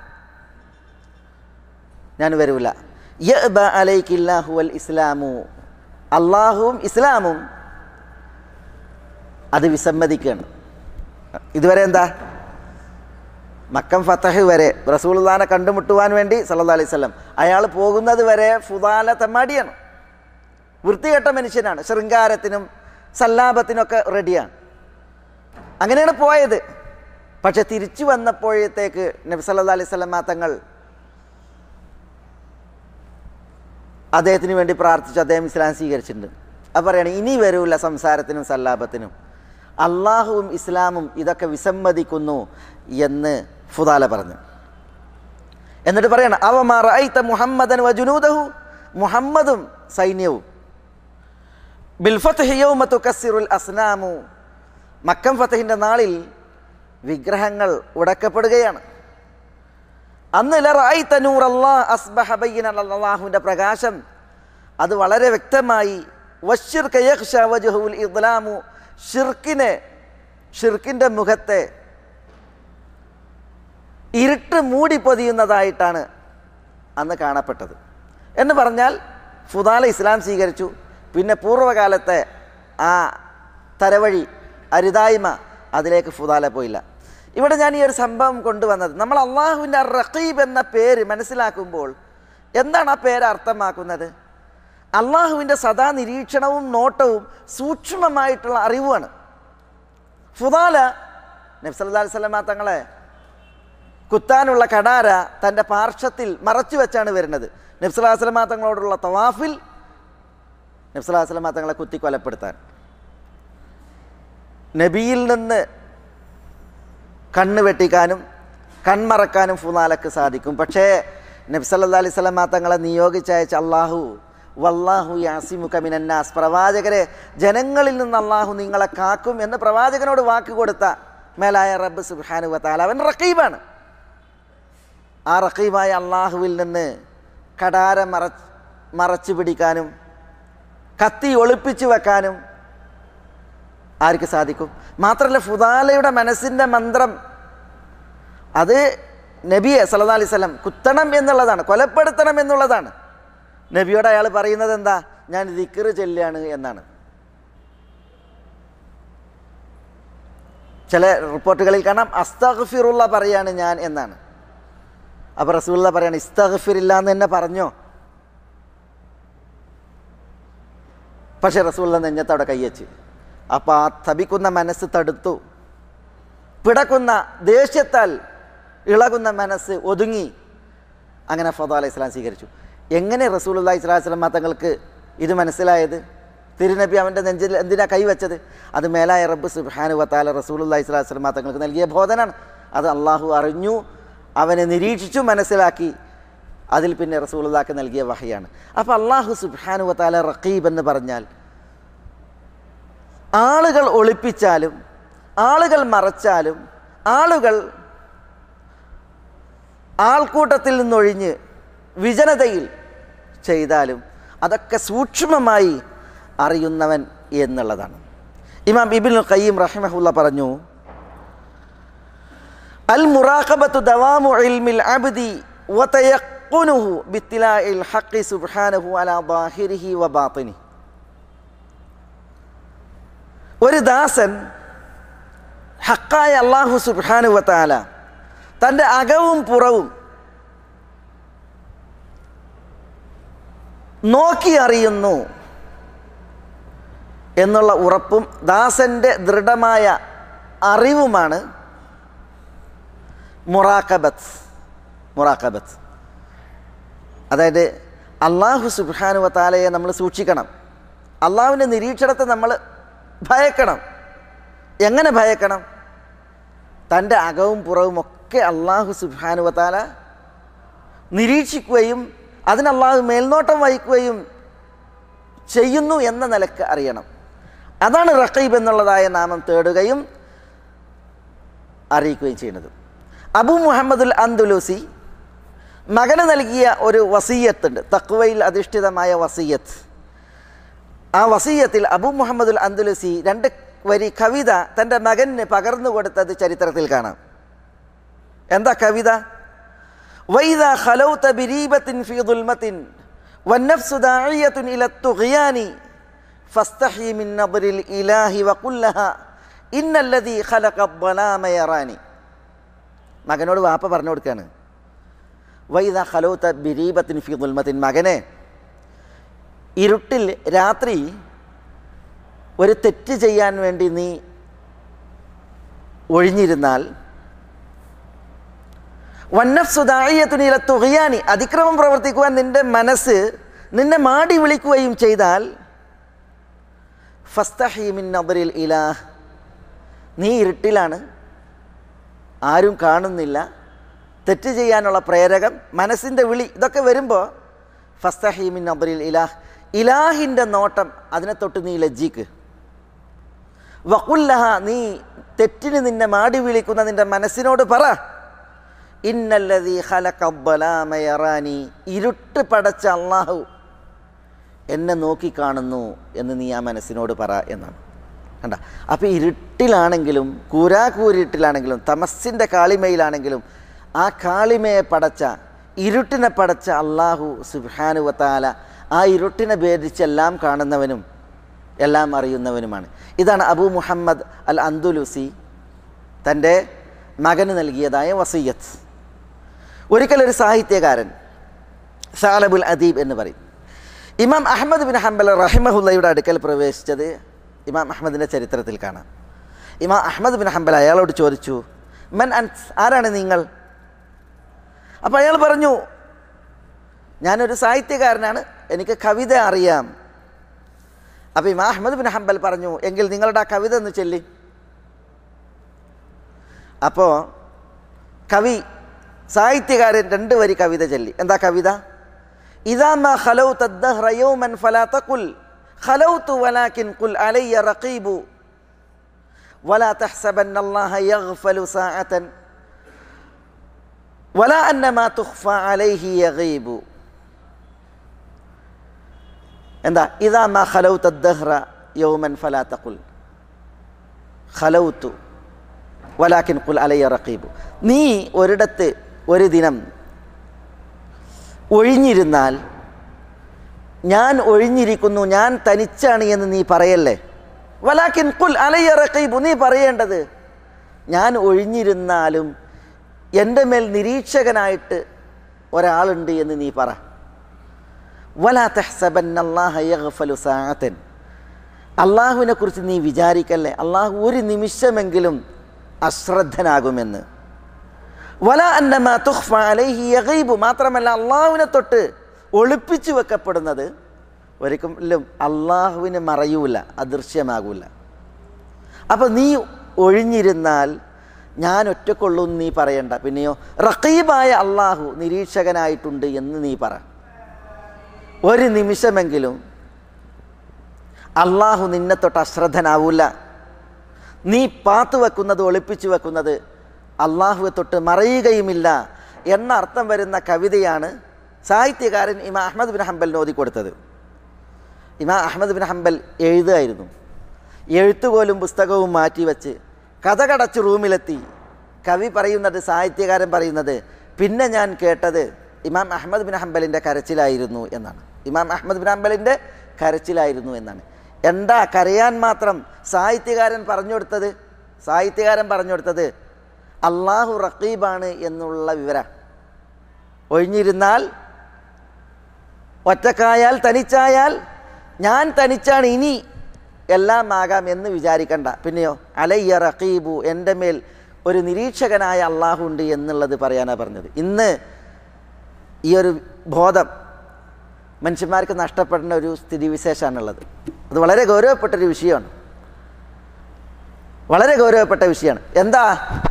ഞാൻ വരൂല. യഅബ അലൈകില്ലാഹു വൽ ഇസ്ലാമു, അള്ളാഹുവും ഇസ്ലാമും അത് വിസമ്മതിക്കുകയാണ്. ഇതുവരെ എന്താ? മക്കം ഫതഹ് വരെ റസൂലുള്ളാഹിനെ കണ്ടുമുട്ടുവാൻ വേണ്ടി സല്ലല്ലാഹു അലൈഹി വസല്ലം അയാൾ പോകുന്നത് വരെ ഫുദാല തെമ്മാടിയാണ്, വൃത്തികെട്ട മനുഷ്യനാണ്, ശൃംഗാരത്തിനും സല്ലാപത്തിനൊക്കെ റെഡിയാണ്. അങ്ങനെയാണ് പോയത്. പക്ഷെ തിരിച്ചു വന്നപ്പോഴത്തേക്ക് നബി സല്ലല്ലാഹു അലൈഹി വസല്ലം തങ്ങൾ അദ്ദേഹത്തിന് വേണ്ടി പ്രാർത്ഥിച്ചു. അദ്ദേഹം ഇസ്ലാം സ്വീകരിച്ചിട്ടുണ്ട്. അപ്പോൾ പറയാണ്, ഇനി വരൂല സംസാരത്തിനും സല്ലാപത്തിനും, അള്ളാഹുവും ഇസ്ലാമും ഇതൊക്കെ വിസമ്മതിക്കുന്നു എന്ന് ഫുദാല പറഞ്ഞു. എന്നിട്ട് പറയണം, അവമാ റഅയ്ത മുഹമ്മദൻ വജുനൂദഹു, മുഹമ്മദും സൈന്യവും ബിൽ ഫത്ഹി യൗമ തുകസ്സിറുൽ അസ്നാമു, മക്കം ഫതഹിൻ്റെ നാളിൽ വിഗ്രഹങ്ങൾ ഉടക്കപ്പെടുകയാണ്. അന്ന് ലറഅയ്ത നൂറല്ലാഹ് അസ്ബഹ ബയ്യിനൻ, അല്ലാഹുവിൻ്റെ പ്രകാശം അത് വളരെ വ്യക്തമായി. വശിർക യഖ്ശാ വജ്ഹുൽ ഇദ്ലാമു, ഷിർക്കിനെ ഷിർക്കിൻ്റെ മുഖത്തെ ഇരുട്ട് മൂടി പൊതിയുന്നതായിട്ടാണ് അന്ന് കാണപ്പെട്ടത് എന്ന് പറഞ്ഞാൽ ഫുദാല ഇസ്ലാം സ്വീകരിച്ചു. പിന്നെ പൂർവ്വകാലത്തെ ആ തരവഴി അരുതായ്മ അതിലേക്ക് ഫുദാല പോയില്ല. ഇവിടെ ഞാൻ ഈ ഒരു സംഭവം കൊണ്ടുവന്നത്, നമ്മൾ അള്ളാഹുവിൻ്റെ റഖീബ് എന്ന പേര് മനസ്സിലാക്കുമ്പോൾ എന്താണ് ആ പേര് അർത്ഥമാക്കുന്നത്? അള്ളാഹുവിൻ്റെ സദാ നിരീക്ഷണവും നോട്ടവും സൂക്ഷ്മമായിട്ടുള്ള അറിവുമാണ്. ഫുദാല നബി സല്ലല്ലാഹു അലൈഹി വസല്ലമ തങ്ങളെ കുത്താനുള്ള കടാര തൻ്റെ പാർശ്വത്തിൽ മറച്ചു വെച്ചാണ് വരുന്നത്. നബി സല്ലല്ലാഹു അലൈഹി വസല്ലമ തങ്ങളോടുള്ള തവാഫിൽ നബി സല്ലല്ലാഹു അലൈഹി വസല്ലമ തങ്ങളെ കുത്തി കൊലപ്പെടുത്താൻ. നബിയിൽ നിന്ന് കണ്ണ് വെട്ടിക്കാനും കൺമറക്കാനും ഫുദാലക്ക് സാധിക്കും. പക്ഷേ നബി സല്ലല്ലാഹു അലൈഹി വസല്ലമ തങ്ങളെ നിയോഗിച്ചയച്ച അല്ലാഹു വല്ലാഹു യാസിമുക മിനന്നാസ്, പ്രവാചകരെ ജനങ്ങളിൽ നിന്ന് അല്ലാഹു നിങ്ങളെ കാക്കും എന്ന് പ്രവാചകനോട് വാക്ക് കൊടുത്ത മേലായ റബ്ബ് സുബ്ഹാനഹു വ തആല അവൻ റഖീബാണ്. ആ റഖീബായ അള്ളാഹുവിൽ നിന്ന് കടാര മറ മറച്ചു പിടിക്കാനും കത്തി ഒളിപ്പിച്ചു വെക്കാനും ആർക്ക് സാധിക്കും? മാത്രമല്ല ഫുദാലയുടെ മനസ്സിൻ്റെ മന്ത്രം അത് നബിയെ സല്ലല്ലാഹു അലൈഹി വസല്ലം കുത്തണം എന്നുള്ളതാണ്, കൊലപ്പെടുത്തണം എന്നുള്ളതാണ്. നബിയോട് അയാൾ പറയുന്നത് എന്താ? ഞാൻ ദിക്ർ ചൊല്ലുകയാണ് എന്നാണ്. ചില റിപ്പോർട്ടുകളിൽ കാണാം അസ്തഗ്ഫിറുള്ള പറയാണ് ഞാൻ എന്നാണ്. അപ്പോൾ റസൂലുള്ള പറയാണ് ഇസ്തഗ്ഫിറില്ല എന്ന് തന്നെ പറഞ്ഞോ? പക്ഷെ റസൂലുള്ള നെഞ്ഞത്തവിടെ കയ്യച്ച്. അപ്പോൾ ആ തപിക്കുന്ന മനസ്സ് തടുത്തു. പിടക്കുന്ന ദേഷ്യത്താൽ ഇളകുന്ന മനസ്സ് ഒതുങ്ങി. അങ്ങനെ ഫുദാല അലൈഹി സ്വലാം സ്വീകരിച്ചു. എങ്ങനെ റസൂലുള്ളാഹി സ്വല്ലല്ലാഹു അലൈഹി വസല്ലം തങ്ങൾക്ക് ഇത് മനസ്സിലായത്? തിരുനബി അവൻ്റെ നെഞ്ചിൽ എന്തിനാ കൈവച്ചത്? അത് മേലായ റബ്ബ് സുബ്ഹാനഹു വ തആല റസൂലുള്ളാഹി സ്വല്ലല്ലാഹു അലൈഹി വസല്ലം തങ്ങൾക്ക് നൽകിയ ബോധനാണ്. അത് അള്ളാഹു അറിഞ്ഞു, അവനെ നിരീക്ഷിച്ചു, മനസ്സിലാക്കി. അതിൽ പിന്നെ റസൂലുള്ളാഹിക്ക് നൽകിയ വഹയാണ്. അപ്പോൾ അള്ളാഹു സുബ്ഹാനഹു വ തആല റഖീബ് എന്ന് പറഞ്ഞാൽ ആളുകൾ ഒളിപ്പിച്ചാലും ആളുകൾ മറച്ചാലും ആളുകൾ ആൾക്കൂട്ടത്തിൽ നിന്നൊഴിഞ്ഞ് വിജനതയിൽ ചെയ്താലും അതൊക്കെ സൂക്ഷ്മമായി അറിയുന്നവൻ എന്നുള്ളതാണ്. ഇമാം ഇബ്നുൽ ഖയ്യിം റഹിമഹുല്ലാ പറഞ്ഞു, അൽ മുറാഖബത്തു ദവാമു ഇൽമിൽ അബ്ദി വതയഖ്ഖുനുഹു ബിത്തിലാഇൽ ഹഖ് സുബ്ഹാനഹു അലാ ളാഹിരിഹി വ ബാത്തിനിഹി. ഒരു ദാസൻ ഹഖായ അല്ലാഹു സുബ്ഹാനഹു വ തആല തൻ്റെ അകവും പുറവും നോക്കി അറിയുന്നു എന്നുള്ള ഉറപ്പും ദാസൻ്റെ ദൃഢമായ അറിവുമാണ് മുറാഖബത്ത്. മുറാഖബത്ത് അതായത് അല്ലാഹു സുബ്ഹാനഹു വ തആലയെ നമ്മൾ സൂക്ഷിക്കണം. അള്ളാഹുവിൻ്റെ നിരീക്ഷണത്തെ നമ്മൾ ഭയക്കണം. എങ്ങനെ ഭയക്കണം? തൻ്റെ അകവും പുറവും ഒക്കെ അല്ലാഹു സുബ്ഹാനഹു വ തആല നിരീക്ഷിക്കുകയും അതിന് അല്ലാഹു മേൽനോട്ടം വഹിക്കുകയും ചെയ്യുന്നു എന്ന നിലക്ക് അറിയണം. അതാണ് റഖീബ് എന്നുള്ളതായ നാമം തേടുകയും അറിയിക്കുകയും ചെയ്യുന്നത്. അബൂ മുഹമ്മദുൽ അന്ദുലൂസി മകന് നൽകിയ ഒരു വസീയത്തുണ്ട്, തഖ്വയിൽ അധിഷ്ഠിതമായ വസീയത്ത്. ആ വസീയത്തിൽ അബൂ മുഹമ്മദുൽ അന്ദുലൂസി രണ്ട് വരി കവിത തൻ്റെ മകന് പകർന്നു കൊടുത്തത് ചരിത്രത്തിൽ കാണാം. എന്താ കവിത? വൈദാ ഖലൗത ബിരീബത്തിൻ ഫീ ദുൽമത്തിൻ വന്നഫ്സു ദാഇയത്തുൻ ഇല തുഗ്യാനി ഫസ്തഹി മിൻ നബ്രിൽ ഇലാഹി വഖുൽ ലഹാ ഇന്നല്ലദീ ഖലഖ അദ്ദലാമ യറാനി. മകനോട് വാപ്പ പറഞ്ഞു കൊടുക്കുകയാണ്, വൈദാ ഖലൗത ബിരീബത്തിൻ ഫീ ദുൽമത്തിൻ, മകനെ ഇരുട്ടിൽ രാത്രി ഒരു തെറ്റ് ചെയ്യാൻ വേണ്ടി നീ ഒഴിഞ്ഞിരുന്നാൽ, വന്നഫ്സു ദാഇയത്തുൻ ഇല തുഗ്യാനി, അതിക്രമം പ്രവർത്തിക്കുവാൻ നിന്റെ മനസ്സ് നിന്നെ മാടി വിളിക്കുകയും ചെയ്താൽ, ഫസ്തഹി മിൻ നദറിൽ ഇലാഹ്, നീ ഇരുട്ടിലാണ്, ആരും കാണുന്നില്ല, തെറ്റ് ചെയ്യാനുള്ള പ്രേരകം മനസ്സിൻ്റെ വിളി ഇതൊക്കെ വരുമ്പോൾ ഫസ്തഹി മിൻ നദറിൽ ഇലാഹ്, ഇലാഹിൻ്റെ നോട്ടം അതിനെ തൊട്ട് നീ ലജ്ജിക്ക്. വഖുൽ ലഹാ, നീ തെറ്റിന് നിന്നെ മാടി വിളിക്കുന്ന നിൻ്റെ മനസ്സിനോട് പറ, ഇന്നല്ലദീ ഖലഖ അദ്ദലാമ യറാനി, ഇരുട്ട് പടച്ച അല്ലാഹു എന്നെ നോക്കിക്കാണുന്നു എന്ന് നീ ആ മനസ്സിനോട് പറ എന്നാണ്. കണ്ട, അപ്പോൾ ഇരുട്ടിലാണെങ്കിലും കൂരാകൂരിട്ടിലാണെങ്കിലും തമസ്സിൻ്റെ കാളിമയിലാണെങ്കിലും ആ കാളിമയെ പടച്ച ഇരുട്ടിനെ പടച്ച അല്ലാഹു സുബ്ഹാനഹു വ തആല ആ ഇരുട്ടിനെ ഭേദിച്ച് എല്ലാം കാണുന്നവനും എല്ലാം അറിയുന്നവനുമാണ്. ഇതാണ് അബൂ മുഹമ്മദ് അൽ അന്ദുലൂസി തൻ്റെ മകന് നൽകിയതായ വസിയ്യത്ത്. ഒരിക്കലൊരു സാഹിത്യകാരൻ സാലബുൽ അദീബ് എന്ന് പറയും, ഇമാം അഹ്മദ് ബിൻ ഹംബൽ റഹിമഹുല്ലയുടെ അടുക്കൽ പ്രവേശിച്ചത് ഇമാം അഹ്മദിൻ്റെ ചരിത്രത്തിൽ കാണാം. ഇമാം അഹ്മദ് ബിൻ ഹംബൽ അയാളോട് ചോദിച്ചു, മൻ അൻത്, ആരാണ് നിങ്ങൾ? അപ്പോൾ അയാൾ പറഞ്ഞു, ഞാനൊരു സാഹിത്യകാരനാണ്, എനിക്ക് കവിത അറിയാം. അപ്പോൾ ഇമാം അഹ്മദ് ബിൻ ഹംബൽ പറഞ്ഞു, എങ്കിൽ നിങ്ങളുടെ ആ കവിത ഒന്ന് ചൊല്ലി. അപ്പോൾ കവി സാഹിത്യകാരൻ രണ്ട് വരി കവിത ചൊല്ലി. എന്താ കവിത? ഇദാ മാ ഖലൗത അദ്ദഹ്റ യൗമൻ ഫലാ തഖുൽ ഖലൗതു വലാകിൻ ഖുൽ അലയ്യ റഖീബു വലാ തഹ്സബന്ന അല്ലാഹ യഗ്ഫലു സാഅതൻ വലാ അന്ന മാ തുഖ്ഫ അലൈഹി യഗീബു. എന്താ? ഇദാ മാ ഖലൗത അദ്ദഹ്റ യൗമൻ ഫലാ തഖുൽ ഖലൗതു വലാകിൻ ഖുൽ അലയ്യ റഖീബു. നീ ഒരിടത്ത് ഒരു ദിനം ഒഴിഞ്ഞിരുന്നാൽ ഞാൻ ഒഴിഞ്ഞിരിക്കുന്നു, ഞാൻ തനിച്ചാണ് എന്ന് നീ പറയല്ലേ. വലാകിൻ ഖുൽ അലയ്യ റഖീബു, നീ പറയേണ്ടത് ഞാൻ ഒഴിഞ്ഞിരുന്നാലും എൻ്റെ മേൽ നിരീക്ഷകനായിട്ട് ഒരാളുണ്ട് എന്ന് നീ പറ. വലാ തഹ്സബന്ന അല്ലാഹ യഗ്ഫലു സാഅതൻ, അള്ളാഹുവിനെ കുറിച്ച് നീ വിചാരിക്കല്ലേ അള്ളാഹു ഒരു നിമിഷമെങ്കിലും അശ്രദ്ധനാകുമെന്ന്. വലാ അന്ന മാ തുഖ്ഫ അലൈഹി യഗീബു, മാത്രമല്ല അള്ളാഹുവിനെ തൊട്ട് ഒളിപ്പിച്ചു വെക്കപ്പെടുന്നത് ഒരിക്കലും അള്ളാഹുവിന് മറയൂല, അദൃശ്യമാകൂല. അപ്പം നീ ഒഴിഞ്ഞിരുന്നാൽ ഞാൻ ഒറ്റക്കൊള്ളൂ എന്ന് നീ പറയണ്ട. പിന്നെയോ റഖീബായ അള്ളാഹു നിരീക്ഷകനായിട്ടുണ്ട് എന്ന് നീ പറ. ഒരു നിമിഷമെങ്കിലും അള്ളാഹു നിന്നെ തൊട്ട് അശ്രദ്ധനാവൂല. നീ പാത്തു വെക്കുന്നത്, ഒളിപ്പിച്ചു വെക്കുന്നത് അള്ളാഹുവെ തൊട്ട് മറയുകയുമില്ല എന്ന അർത്ഥം വരുന്ന കവിതയാണ് സാഹിത്യകാരൻ ഇമാം അഹ്മദ് ബിൻ ഹംബലിന് ഓതിക്കൊടുത്തത്. ഇമാം അഹ്മദ് ബിൻ ഹംബൽ എഴുതുമായിരുന്നു. എഴുത്തുപോലും പുസ്തകവും മാറ്റിവെച്ച് കഥകടച്ച് റൂമിലെത്തി. കവി പറയുന്നത്, സാഹിത്യകാരൻ പറയുന്നത്, പിന്നെ ഞാൻ കേട്ടത് ഇമാം അഹ്മദ് ബിൻ ഹംബലിൻ്റെ കരച്ചിലായിരുന്നു എന്നാണ്. ഇമാം അഹ്മദ് ബിൻ ഹംബലിൻ്റെ കരച്ചിലായിരുന്നു എന്നാണ്. എന്താ കരയാൻ മാത്രം സാഹിത്യകാരൻ പറഞ്ഞു കൊടുത്തത്? സാഹിത്യകാരൻ പറഞ്ഞു കൊടുത്തത് അള്ളാഹു റഖീബാണ് എന്നുള്ള വിവരം. ഒഴിഞ്ഞിരുന്നാൽ, ഒറ്റക്കായാൽ, തനിച്ചായാൽ ഞാൻ തനിച്ചാണ്, ഇനി എല്ലാം ആകാം എന്ന് വിചാരിക്കണ്ട. പിന്നെയോ അലയ്യ റഖീബു, എൻ്റെ മേൽ ഒരു നിരീക്ഷകനായ അള്ളാഹു ഉണ്ട് എന്നുള്ളത് പറയാനാണ് പറഞ്ഞത്. ഇന്ന് ഈ ഒരു ബോധം മനുഷ്യന്മാർക്ക് നഷ്ടപ്പെടുന്ന ഒരു സ്ഥിതിവിശേഷമാണുള്ളത്. അത് വളരെ ഗൗരവപ്പെട്ടൊരു വിഷയമാണ്, വളരെ ഗൗരവപ്പെട്ട വിഷയമാണ്. എന്താ?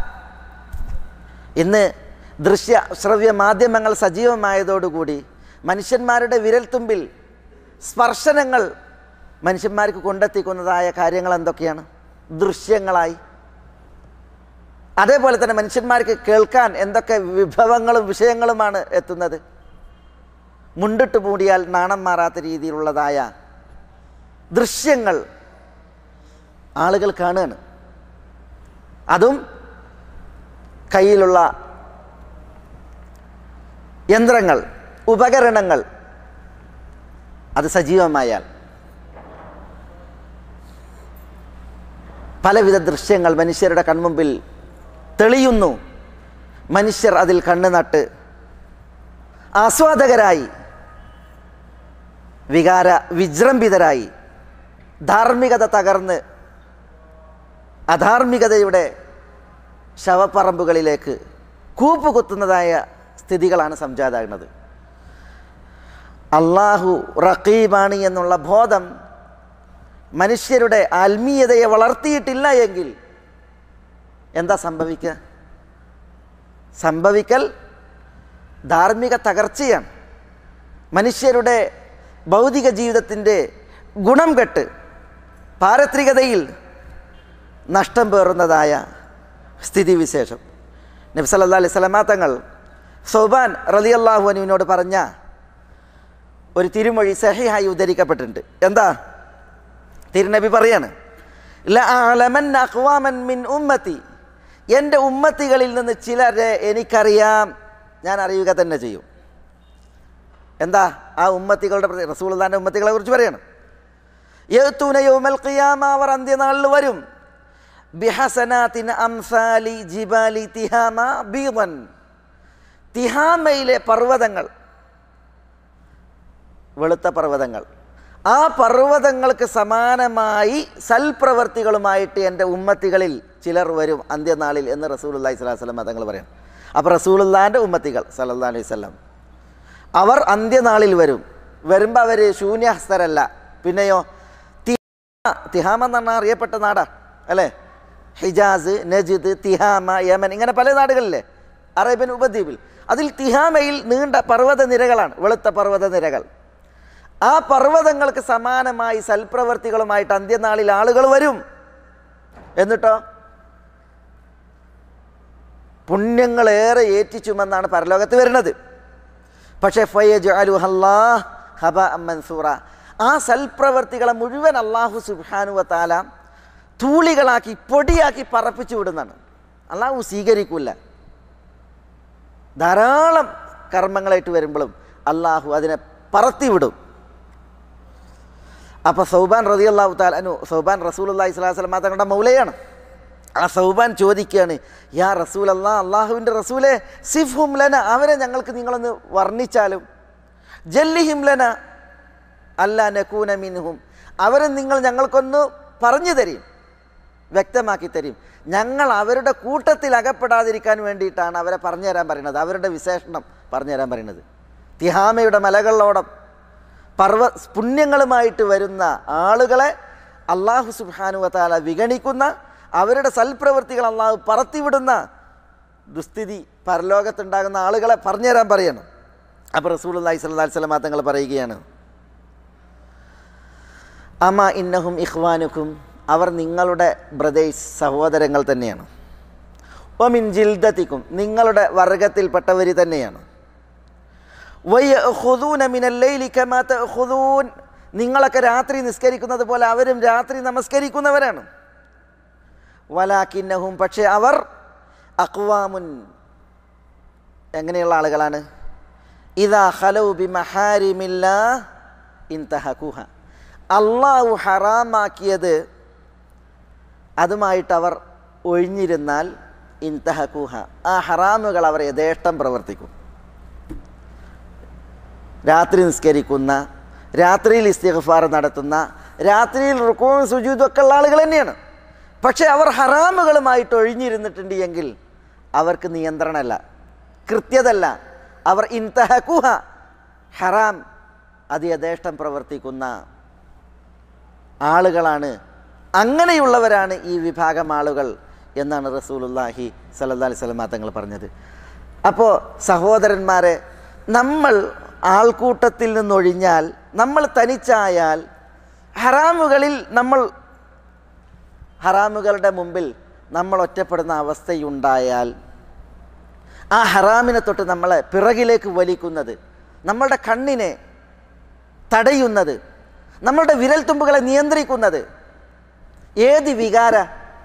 ഇന്ന് ദൃശ്യ ശ്രവ്യ മാധ്യമങ്ങൾ സജീവമായതോടുകൂടി മനുഷ്യന്മാരുടെ വിരൽത്തുമ്പിൽ സ്പർശനങ്ങൾ മനുഷ്യന്മാർക്ക് കൊണ്ടെത്തിക്കുന്നതായ കാര്യങ്ങൾ എന്തൊക്കെയാണ്? ദൃശ്യങ്ങളായി. അതേപോലെ തന്നെ മനുഷ്യന്മാർക്ക് കേൾക്കാൻ എന്തൊക്കെ വിഭവങ്ങളും വിഷയങ്ങളുമാണ് എത്തുന്നത്? മുണ്ടിട്ട് മൂടിയാൽ നാണം മാറാത്ത രീതിയിലുള്ളതായ ദൃശ്യങ്ങൾ ആളുകൾ കാണുകയാണ്. അതും കയ്യിലുള്ള യന്ത്രങ്ങൾ, ഉപകരണങ്ങൾ അത് സജീവമായാൽ പലവിധ ദൃശ്യങ്ങൾ മനുഷ്യരുടെ കൺമുമ്പിൽ തെളിയുന്നു. മനുഷ്യർ അതിൽ കണ്ണു നട്ട് ആസ്വാദകരായി, വികാര വിജൃംഭിതരായി, ധാർമ്മികത തകർന്ന് അധാർമികതയുടെ ശവപ്പറമ്പുകളിലേക്ക് കൂപ്പുകുത്തുന്നതായ സ്ഥിതികളാണ് സംജാതമാകുന്നത്. അള്ളാഹു റഖീബാണ് എന്നുള്ള ബോധം മനുഷ്യരുടെ ആത്മീയതയെ വളർത്തിയിട്ടില്ല എങ്കിൽ എന്താ സംഭവിക്കുക? സംഭവിക്കൽ ധാർമ്മിക തകർച്ചയാണ്. മനുഷ്യരുടെ ഭൗതിക ജീവിതത്തിൻ്റെ ഗുണം കെട്ട് പാരത്രികതയിൽ നഷ്ടം പേറുന്നതായ സ്ഥിതിവിശേഷം. നബി സല്ലല്ലാഹു അലൈഹി വസല്ലം തങ്ങൾ സൗബാൻ റളിയല്ലാഹു അൻഹുവിനോട് പറഞ്ഞ ഒരു തിരുമൊഴി സഹീഹായി ഉദ്ധരിക്കപ്പെട്ടിട്ടുണ്ട്. എന്താ? തിരുനബി പറയാണ്, ലഅലമന്ന അഖ്വാമൻ മിൻ ഉമ്മത്തി, എൻ്റെ ഉമ്മത്തികളിൽ നിന്ന് ചിലരെ എനിക്കറിയാം, ഞാൻ അറിയുക തന്നെ ചെയ്യും. എന്താ ആ ഉമ്മത്തികളുടെ? റസൂലുള്ളാഹിന്റെ ഉമ്മത്തികളെ കുറിച്ച് പറയാണ്. യഅ്തൂന യൗമൽ ഖിയാമ, അവർ അന്ത്യനാളിൽ വരും, ബിഹസനാത്തിൻ അംസാലി ജിബാലി തിഹാമ ബീദൻ, തിഹാമയിലെ പർവ്വതങ്ങൾ, വെളുത്ത പർവ്വതങ്ങൾ, ആ പർവ്വതങ്ങൾക്ക് സമാനമായി സൽപ്രവർത്തികളുമായിട്ട് എൻ്റെ ഉമ്മത്തികളിൽ ചിലർ വരും അന്ത്യനാളിൽ എന്ന് റസൂലുള്ളാഹി സ്വല്ലല്ലാഹു അലൈഹി വസല്ലം തങ്ങൾ പറയും. അപ്പോൾ റസൂലുള്ളാഹിൻ്റെ ഉമ്മത്തികൾ സല്ലല്ലാഹു അലൈഹി വസല്ലം അവർ അന്ത്യനാളിൽ വരും. വരുമ്പോൾ അവർ ശൂന്യഹസ്തരല്ല. പിന്നെയോ തിഹാമ എന്ന് പറഞ്ഞാൽ അറിയപ്പെട്ട നാടാണ് അല്ലേ? ഹിജാസ്, നജിദ്, തിഹാമ, യമൻ, ഇങ്ങനെ പല നാടുകളില്ലേ അറേബ്യൻ ഉപദ്വീപിൽ. അതിൽ തിഹാമയിൽ നീണ്ട പർവ്വത നിരകളാണ്, വെളുത്ത പർവ്വത നിരകൾ. ആ പർവ്വതങ്ങൾക്ക് സമാനമായി സൽപ്രവർത്തികളുമായിട്ട് അന്ത്യനാളിൽ ആളുകൾ വരും. എന്നിട്ടോ പുണ്യങ്ങളേറെ ഏറ്റിച്ചുമെന്നാണ് പരലോകത്ത് വരുന്നത്. പക്ഷേ ഫയജ്അലുഹല്ലാഹ് ഹബഅൻ മൻസൂറ, ആ സൽപ്രവർത്തികളെ മുഴുവൻ അല്ലാഹു സുബ്ഹാനഹു വ തആല ധൂളികളാക്കി പൊടിയാക്കി പറപ്പിച്ചു വിടുന്നതാണ്. അല്ലാഹു സ്വീകരിക്കില്ല. ധാരാളം കർമ്മങ്ങളായിട്ട് വരുമ്പോഴും അല്ലാഹു അതിനെ പറത്തിവിടും. അപ്പോൾ സൗബാൻ റളിയല്ലാഹു തആല അൻഹു, സൗബാൻ റസൂലുള്ളാഹി സ്വല്ലല്ലാഹു അലൈഹി വസല്ലം തങ്ങളുടെ മൗലയാണ്. ആ സൗബാൻ ചോദിക്കുകയാണ്, യാ റസൂലല്ലാഹ്, അല്ലാഹുവിൻ്റെ റസൂലേ, സിഫ്ഹും ലന, അവരെ ഞങ്ങൾക്ക് നിങ്ങളൊന്ന് വർണ്ണിച്ചാലും, ജല്ലിഹിം ലന അല്ലാ നകൂന മിൻഹും, അവരെ നിങ്ങൾ ഞങ്ങൾക്കൊന്ന് പറഞ്ഞു തരും, വ്യക്തമാക്കി തരും. ഞങ്ങൾ അവരുടെ കൂട്ടത്തിൽ അകപ്പെടാതിരിക്കാൻ വേണ്ടിയിട്ടാണ് അവരെ പറഞ്ഞു തരാൻ പറയുന്നത്, അവരുടെ വിശേഷണം പറഞ്ഞു തരാൻ പറയുന്നത്. തിഹാമയുടെ മലകളോളം പർവ പുണ്യങ്ങളുമായിട്ട് വരുന്ന ആളുകളെ അല്ലാഹു സുബ്ഹാനഹു വ തആല വിഗണിക്കുന്ന, അവരുടെ സൽപ്രവൃത്തികൾ അല്ലാഹു പറത്തിവിടുന്ന ദുസ്ഥിതി പരലോകത്തുണ്ടാകുന്ന ആളുകളെ പറഞ്ഞു തരാൻ പറയണം. അപ്പോൾ റസൂലുള്ളാഹി സ്വല്ലല്ലാഹു അലൈഹി വസല്ലം തങ്ങൾ പറയുകയാണ്, അമാ ഇന്നഹും ഇഖ്വാനുക്കും, അവർ നിങ്ങളുടെ ബ്രദേഴ്സ്, സഹോദരങ്ങൾ തന്നെയാണ്. വമിൻ ജിൽദതിക്കും, നിങ്ങളുടെ വർഗത്തിൽപ്പെട്ടവർ തന്നെയാണ്. വയഖുദൂന മിനൽ ലൈലി കമാ തഖുദൂൻ, നിങ്ങളൊക്കെ രാത്രി നിസ്കരിക്കുന്നത് പോലെ അവരും രാത്രി നമസ്കരിക്കുന്നവരാണ്. വലാകിന്നഹും, പക്ഷേ അവർ അഖ്വാമുൻ, എങ്ങനെയുള്ള ആളുകളാണ്? ഇദാ ഖലൗ ബിമഹാരിമില്ലാഹ് ഇൻതഹകുഹ, അല്ലാഹു ഹറാമാക്കിയത് അതുമായിട്ട് അവർ ഒഴിഞ്ഞിരുന്നാൽ ഇൻതഹകുഹ, ആ ഹറാമുകൾ അവർ യഥേഷ്ടം പ്രവർത്തിക്കും. രാത്രി നിസ്കരിക്കുന്ന, രാത്രിയിൽ ഇസ്തിഗ്ഫാർ നടത്തുന്ന, രാത്രിയിൽ റുകൂഉം സുജൂദും ഒക്കെ ഉള്ള ആളുകൾ തന്നെയാണ്. പക്ഷേ അവർ ഹറാമുകളുമായിട്ട് ഒഴിഞ്ഞിരുന്നിട്ടുണ്ട് എങ്കിൽ അവർക്ക് നിയന്ത്രണമല്ല, കൃത്യതല്ല. അവർ ഇൻതഹകുഹ, ഹറാം അത് യഥേഷ്ടം പ്രവർത്തിക്കുന്ന ആളുകളാണ്. അങ്ങനെയുള്ളവരാണ് ഈ വിഭാഗം ആളുകൾ എന്നാണ് റസൂലുള്ളാഹി സ്വല്ലല്ലാഹു അലൈഹി വസല്ലം തങ്ങൾ പറഞ്ഞത്. അപ്പോൾ സഹോദരന്മാരെ, നമ്മൾ ആൾക്കൂട്ടത്തിൽ നിന്നൊഴിഞ്ഞാൽ, നമ്മൾ തനിച്ചായാൽ, ഹറാമുകളിൽ നമ്മൾ ഹറാമുകളുടെ മുമ്പിൽ നമ്മൾ ഒറ്റപ്പെടുന്ന അവസ്ഥയുണ്ടായാൽ, ആ ഹറാമിനെ തൊട്ട് നമ്മളെ പിറകിലേക്ക് വലിക്കുന്നത്, നമ്മളുടെ കണ്ണിനെ തടയുന്നത്, നമ്മളുടെ വിരൽത്തുമ്പുകളെ നിയന്ത്രിക്കുന്നത് ഏത് വികാര?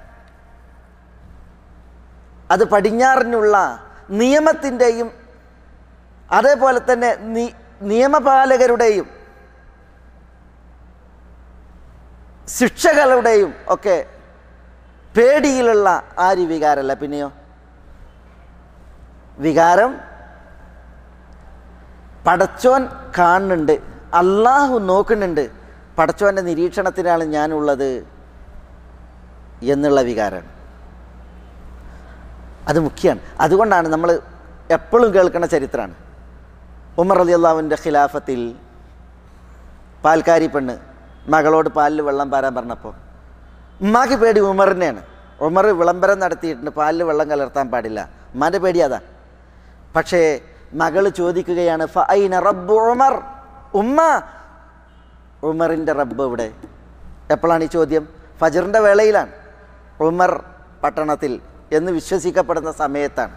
അത് പടിഞ്ഞാറിനുള്ള നിയമത്തിൻ്റെയും അതേപോലെ തന്നെ നിയമപാലകരുടെയും ശിക്ഷകളുടെയും ഒക്കെ പേടിയിലുള്ള ആര് വികാരമല്ല. പിന്നെയോ വികാരം പടച്ചോൻ കാണുന്നുണ്ട്, അള്ളാഹു നോക്കുന്നുണ്ട്, പടച്ചോൻ്റെ നിരീക്ഷണത്തിനാണ് ഞാനുള്ളത് എന്നുള്ള വികാരമാണ്. അത് മുഖ്യമാണ്. അതുകൊണ്ടാണ് നമ്മൾ എപ്പോഴും കേൾക്കുന്ന ചരിത്രമാണ്. ഉമർ റളിയല്ലാഹുവിൻ്റെ ഖിലാഫത്തിൽ പാൽക്കാരി പെണ്ണ് മകളോട് പാലിൽ വെള്ളം പാരാൻ പറഞ്ഞപ്പോൾ ഉമ്മാക്ക് പേടി ഉമറിനെയാണ്. ഉമർ വിളംബരം നടത്തിയിട്ടുണ്ട്, പാലിൽ വെള്ളം കലർത്താൻ പാടില്ല, ഉമ്മാൻ്റെ പേടി അതാ. പക്ഷേ മകൾ ചോദിക്കുകയാണ്, ഫഅൈന റബ്ബു ഉമർ, ഉമ്മ ഉമറിൻ്റെ റബ്ബ് ഇവിടെ? എപ്പോഴാണ് ഈ ചോദ്യം? ഫജ്റിൻ്റെ വേളയിലാണ്, ഉമർ പട്ടണത്തിൽ എന്ന് വിശ്വസിക്കപ്പെടുന്ന സമയത്താണ്.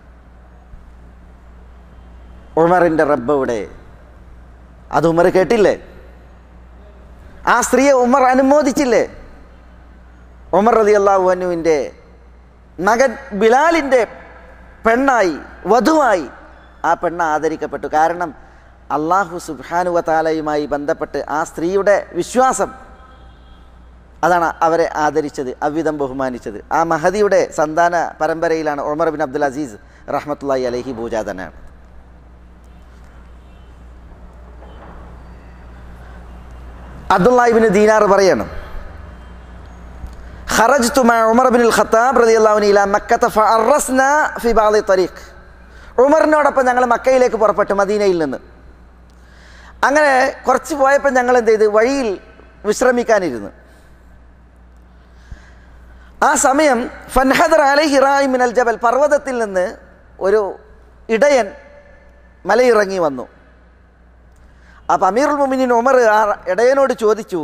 ഉമറിൻ്റെ റബ്ബ് ഇവിടെ? അത് ഉമർ കേട്ടില്ലേ? ആ സ്ത്രീയെ ഉമർ അനുമോദിച്ചില്ലേ? ഉമർ റളിയല്ലാഹു അൻഹുവിൻ്റെ മകൻ ബിലാലിൻ്റെ പെണ്ണായി, വധുവായി ആ പെണ്ണ് ആദരിക്കപ്പെട്ടു. കാരണം അല്ലാഹു സുബ്ഹാനഹു വ തആലയുമായി ബന്ധപ്പെട്ട് ആ സ്ത്രീയുടെ വിശ്വാസം, അതാണ് അവരെ ആദരിച്ചത്, അவ்விധം ബഹുമാനിച്ചത്. ആ മഹദിയുടെ സന്താന പരമ്പരയിലാണ് ഉമർ ബിൻ അബ്ദുൽ അസീസ് റഹ്മത്തുള്ളാഹി അലൈഹി ഭൂജാതനാണ്. അബ്ദുല്ലാഹി ഇബ്നു ദീനാർ പറയാണ്, ഖറജ്തു മഅ ഉമർ ഇബ്നുൽ ഖത്താബ് റളിയല്ലാഹു അൻഹു ഇലാ മക്കത ഫഅറസ്നാ ഫി ബഅദി ത്വരീഖ്. ഉമറിനോടൊപ്പം ഞങ്ങൾ മക്കയിലേക്ക് പുറപ്പെട്ടു മദീനയിൽ നിന്ന്. അങ്ങനെ കുറച്ച് പോയപ്പോൾ ഞങ്ങൾ എന്ത് ചെയ്ത്, വഴിയിൽ വിശ്രമിക്കാനിരുന്നു. ആ സമയം ഫൻഹദർ അലൈഹി റാഇ മിനൽ ജബൽ, പർവ്വതത്തിൽ നിന്ന് ഒരു ഇടയൻ മലയിറങ്ങി വന്നു. അപ്പം അമീറുൽ മുഅ്മിനീൻ ഉമർ ആ ഇടയനോട് ചോദിച്ചു,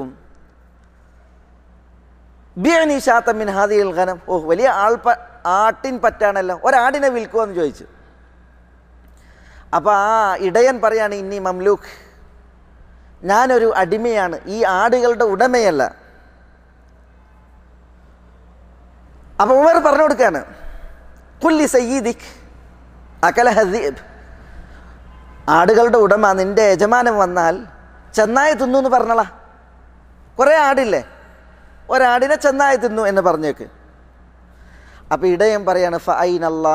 ബിഅനി ശാതൻ മിൻ ഹാദിഹിൽ ഗനം, ഓ വലിയ ആൾ ആട്ടിൻ പറ്റാണല്ലോ, ഒരാടിനെ വിൽക്കുമോ എന്ന് ചോദിച്ചു. അപ്പോൾ ആ ഇടയൻ പറയാണ്, ഇന്നി മംലൂക്ക്, ഞാനൊരു അടിമയാണ്, ഈ ആടുകളുടെ ഉടമയല്ല. അപ്പോൾ ഉമർ പറഞ്ഞു കൊടുക്കുകയാണ്, കുല്ലി സയ്യിദിക് അകല ഹദീബ്, ആടുകളുടെ ഉടമ നിൻ്റെ യജമാനൻ വന്നാൽ ചെന്നായ തിന്നു എന്ന് പറഞ്ഞളാ. കുറേ ആടില്ലേ, ഒരാടിനെ ചെന്നായ തിന്നു എന്ന് പറഞ്ഞേക്ക്. അപ്പോൾ ഇടയൻ പറയാണ്, ഫഅൈനല്ലാ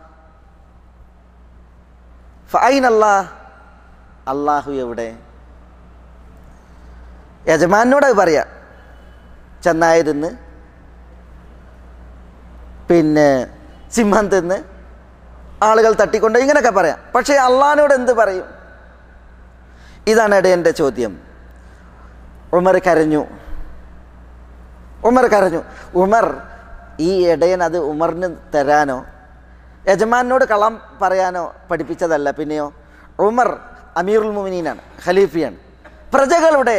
ഫഅൈനല്ലാ, അള്ളാഹു എവിടെ? യജമാനോട് അത് പറയാം, ചെന്നായ തിന്ന്, പിന്നെ സിംഹം തിന്ന്, ആളുകൾ തട്ടിക്കൊണ്ട്, ഇങ്ങനെയൊക്കെ പറയാം. പക്ഷേ അള്ളാഹിനോട് എന്ത് പറയും? ഇതാണ് ഇടയൻ്റെ ചോദ്യം. ഉമർ കരഞ്ഞു. ഉമർ കരഞ്ഞു. ഉമർ ഈ ഇടയൻ അത് ഉമറിന് തരാനോ യജമാനോട് കള്ളം പറയാനോ പഠിപ്പിച്ചതല്ല. പിന്നെയോ ഉമർ അമീറുൽ മുഅ്മിനീനാണ്, ഖലീഫയാണ്. പ്രജകളുടെ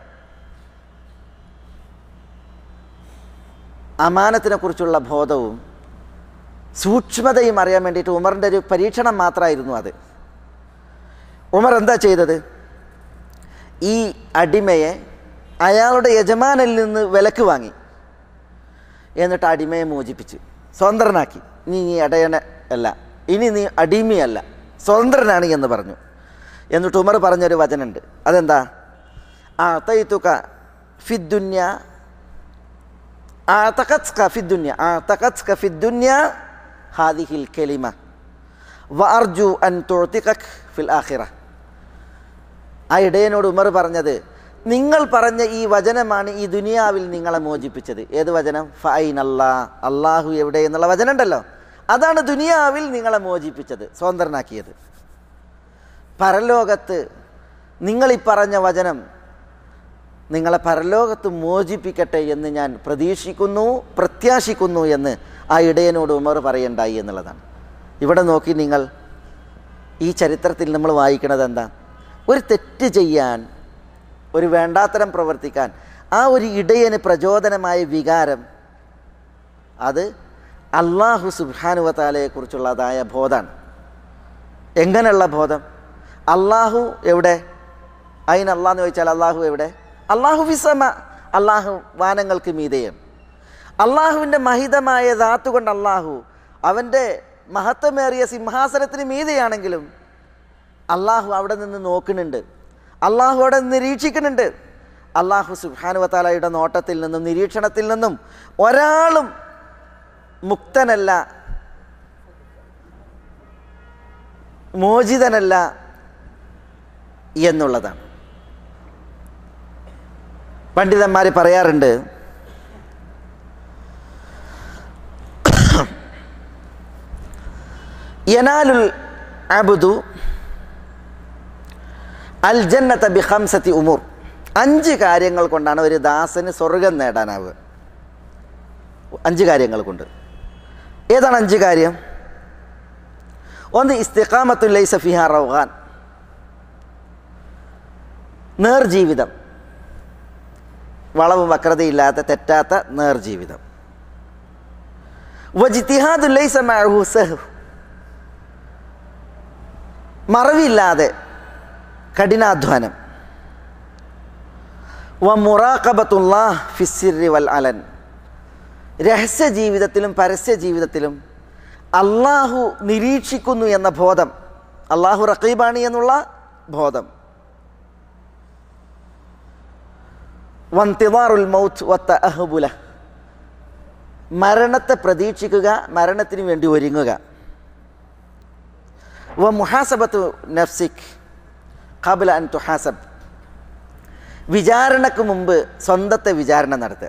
അമാനത്തിനെ കുറിച്ചുള്ള ബോധവും സൂക്ഷ്മതയും അറിയാൻ വേണ്ടിയിട്ട് ഉമറിൻ്റെ ഒരു പരീക്ഷണം മാത്രമായിരുന്നു അത്. ഉമർ എന്താ ചെയ്തത്? ഈ അടിമയെ അയാളുടെ യജമാനിൽ നിന്ന് വിലക്ക് വാങ്ങി, എന്നിട്ട് അടിമയെ മോചിപ്പിച്ച് സ്വതന്ത്രനാക്കി. നീ നീ അടയണ അല്ല, ഇനി നീ അടിമയല്ല, സ്വതന്ത്രനാണ് എന്ന് പറഞ്ഞു. എന്നിട്ട് ഉമർ പറഞ്ഞൊരു വചനമുണ്ട്, അതെന്താ? അഅതൈതുക ഫിദ്ദുന്യ അഅതഖത്ക ഫിദ്ദുന്യ അഅതഖത്ക ഫിദ്ദുന്യ ഹാദിഹിൽ കലിമ വഅർജു അൻ തുഅതിഖക ഫിൽ ആഖിറ. ആ ഇടയനോട് ഉമർ പറഞ്ഞത്, നിങ്ങൾ പറഞ്ഞ ഈ വചനമാണ് ഈ ദുനിയാവിൽ നിങ്ങളെ മോചിപ്പിച്ചത്. ഏത് വചനം? ഫഅൈനല്ലാ, അള്ളാഹു എവിടെ എന്നുള്ള വചനം ഉണ്ടല്ലോ, അതാണ് ദുനിയാവിൽ നിങ്ങളെ മോചിപ്പിച്ചത്, സ്വതന്ത്രനാക്കിയത്. പരലോകത്ത് നിങ്ങളീ പറഞ്ഞ വചനം നിങ്ങളെ പരലോകത്ത് മോചിപ്പിക്കട്ടെ എന്ന് ഞാൻ പ്രതീക്ഷിക്കുന്നു, പ്രത്യാശിക്കുന്നു എന്ന് ആ ഇടയനോട് ഉമർ പറയണ്ടായി എന്നുള്ളതാണ്. ഇവിടെ നോക്കി നിങ്ങൾ, ഈ ചരിത്രത്തിൽ നമ്മൾ വായിക്കണത് എന്താ? ഒരു തെറ്റ് ചെയ്യാൻ, ഒരു വേണ്ടാത്തരം പ്രവർത്തിക്കാൻ ആ ഒരു ഇടയന് പ്രചോദനമായ വികാരം, അത് അല്ലാഹു സുബ്ഹാനഹു വ തആലയെക്കുറിച്ചുള്ളതായ ബോധമാണ്. എങ്ങനെയുള്ള ബോധം? അള്ളാഹു എവിടെ? അയിൻ അള്ളാഹ് എന്ന് ചോദിച്ചാൽ അള്ളാഹു എവിടെ? അള്ളാഹു ഫിസ്സമ, അള്ളാഹു വാനങ്ങൾക്ക് മീതെയാണ്. അള്ളാഹുവിൻ്റെ മഹിതമായ ദാത്ത് കൊണ്ട് അള്ളാഹു അവൻ്റെ മഹത്വമേറിയ സിംഹാസനത്തിന് മീതെയാണെങ്കിലും അള്ളാഹു അവിടെ നിന്ന് നോക്കുന്നുണ്ട്, അള്ളാഹു അവിടെ നിരീക്ഷിക്കുന്നുണ്ട്. അള്ളാഹു സുബ്ഹാനഹു വ തആലയുടെ നോട്ടത്തിൽ നിന്നും നിരീക്ഷണത്തിൽ നിന്നും ഒരാളും മുക്തനല്ല, മോചിതനല്ല എന്നുള്ളതാണ്. പണ്ഡിതന്മാർ പറയാറുണ്ട്, യനാലുൽ അബ്ദു അൽ ജന്നത ബി ഖംസതി ഉമൂർ, അഞ്ച് കാര്യങ്ങൾ കൊണ്ടാണ് ഒരു ദാസന് സ്വർഗം നേടാനാവുക. അഞ്ച് കാര്യങ്ങൾ കൊണ്ട്. ഏതാണ് അഞ്ച് കാര്യം? ഒന്ന്, ഇസ്തിഖാമത്തുൻ ലൈസ ഫിഹാ റൗഗാൻ, നേർജീവിതം, വളവും വക്രതയില്ലാത്ത തെറ്റാത്ത നേർജീവിതം. വജ്തിഹാദുൻ ലൈസ മഅഹു സഹ്വ്, മറവില്ലാതെ കഠിനാധ്വാനം. വ മുറാഖബത്തുല്ലാഹ് ഫിസ്സിർരി വൽ അലൻ, രഹസ്യ ജീവിതത്തിലും പരസ്യ ജീവിതത്തിലും അള്ളാഹു നിരീക്ഷിക്കുന്നു എന്ന ബോധം, അള്ളാഹു റഖീബാണ് എന്നുള്ള ബോധം. വന്തിദാറുൽ മൗത്ത് വതഅഹബുല, മരണത്തെ പ്രതീക്ഷിക്കുക, മരണത്തിന് വേണ്ടി ഒരുങ്ങുക. വ മുഹാസബത്തു നഫ്സിക് ഖബ്ല അൻ തുഹാസബ്, വിചാരണക്ക് മുമ്പ് സ്വന്തത്തെ വിചാരണ നടത്തുക.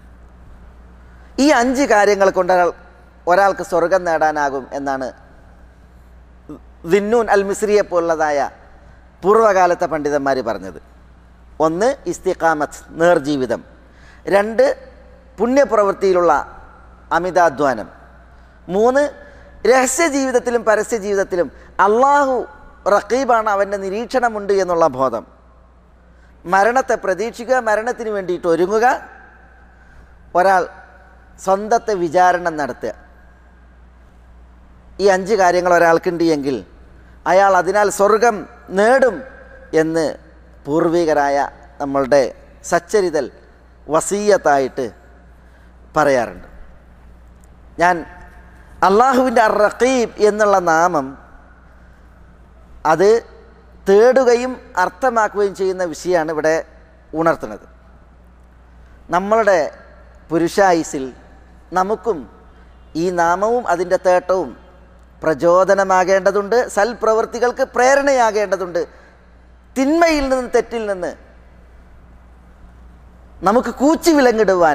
ഈ അഞ്ച് കാര്യങ്ങൾ കൊണ്ട് ഒരാൾ ഒരാൾക്ക് സ്വർഗം നേടാനാകും എന്നാണ് ദിന്നൂൻ അൽ മിസ്രിയെ പോലുള്ളതായ പൂർവ്വകാലത്തെ പണ്ഡിതന്മാർ പറഞ്ഞത്. ഒന്ന് ഇസ്തിഖാമത്ത്, നേർജീവിതം. രണ്ട് പുണ്യപ്രവൃത്തിയിലുള്ള അമിതാധ്വാനം. മൂന്ന് രഹസ്യ ജീവിതത്തിലും പരസ്യ ജീവിതത്തിലും അള്ളാഹു റഖീബാണ്, അവൻ്റെ നിരീക്ഷണമുണ്ട് എന്നുള്ള ബോധം. മരണത്തെ പ്രതീക്ഷിക്കുക, മരണത്തിന് വേണ്ടിയിട്ട് ഒരുങ്ങുക. ഒരാൾ സ്വന്തത്തെ വിചാരണ നടത്തുക. ഈ അഞ്ച് കാര്യങ്ങൾ ഒരാൾക്കുണ്ട് എങ്കിൽ അയാൾ അതിനാൽ സ്വർഗം നേടും എന്ന് പൂർവികരായ നമ്മളുടെ സച്ചരിതൽ വസീയത്തായിട്ട് പറയാറുണ്ട്. ഞാൻ അള്ളാഹുവിൻ്റെ അർ റഖീബ് എന്നുള്ള നാമം അത് തേടുകയും അർത്ഥമാക്കുകയും ചെയ്യുന്ന വിഷയമാണ് ഇവിടെ ഉണർത്തുന്നത്. നമ്മളുടെ പുരുഷായുസിൽ നമുക്കും ഈ നാമവും അതിൻ്റെ തേട്ടവും പ്രചോദനമാകേണ്ടതുണ്ട്, സൽപ്രവൃത്തികൾക്ക് പ്രേരണയാകേണ്ടതുണ്ട്. തിന്മയിൽ നിന്ന്, തെറ്റിൽ നിന്ന് നമുക്ക് കൂച്ചി വിലങ്ങിടുവാൻ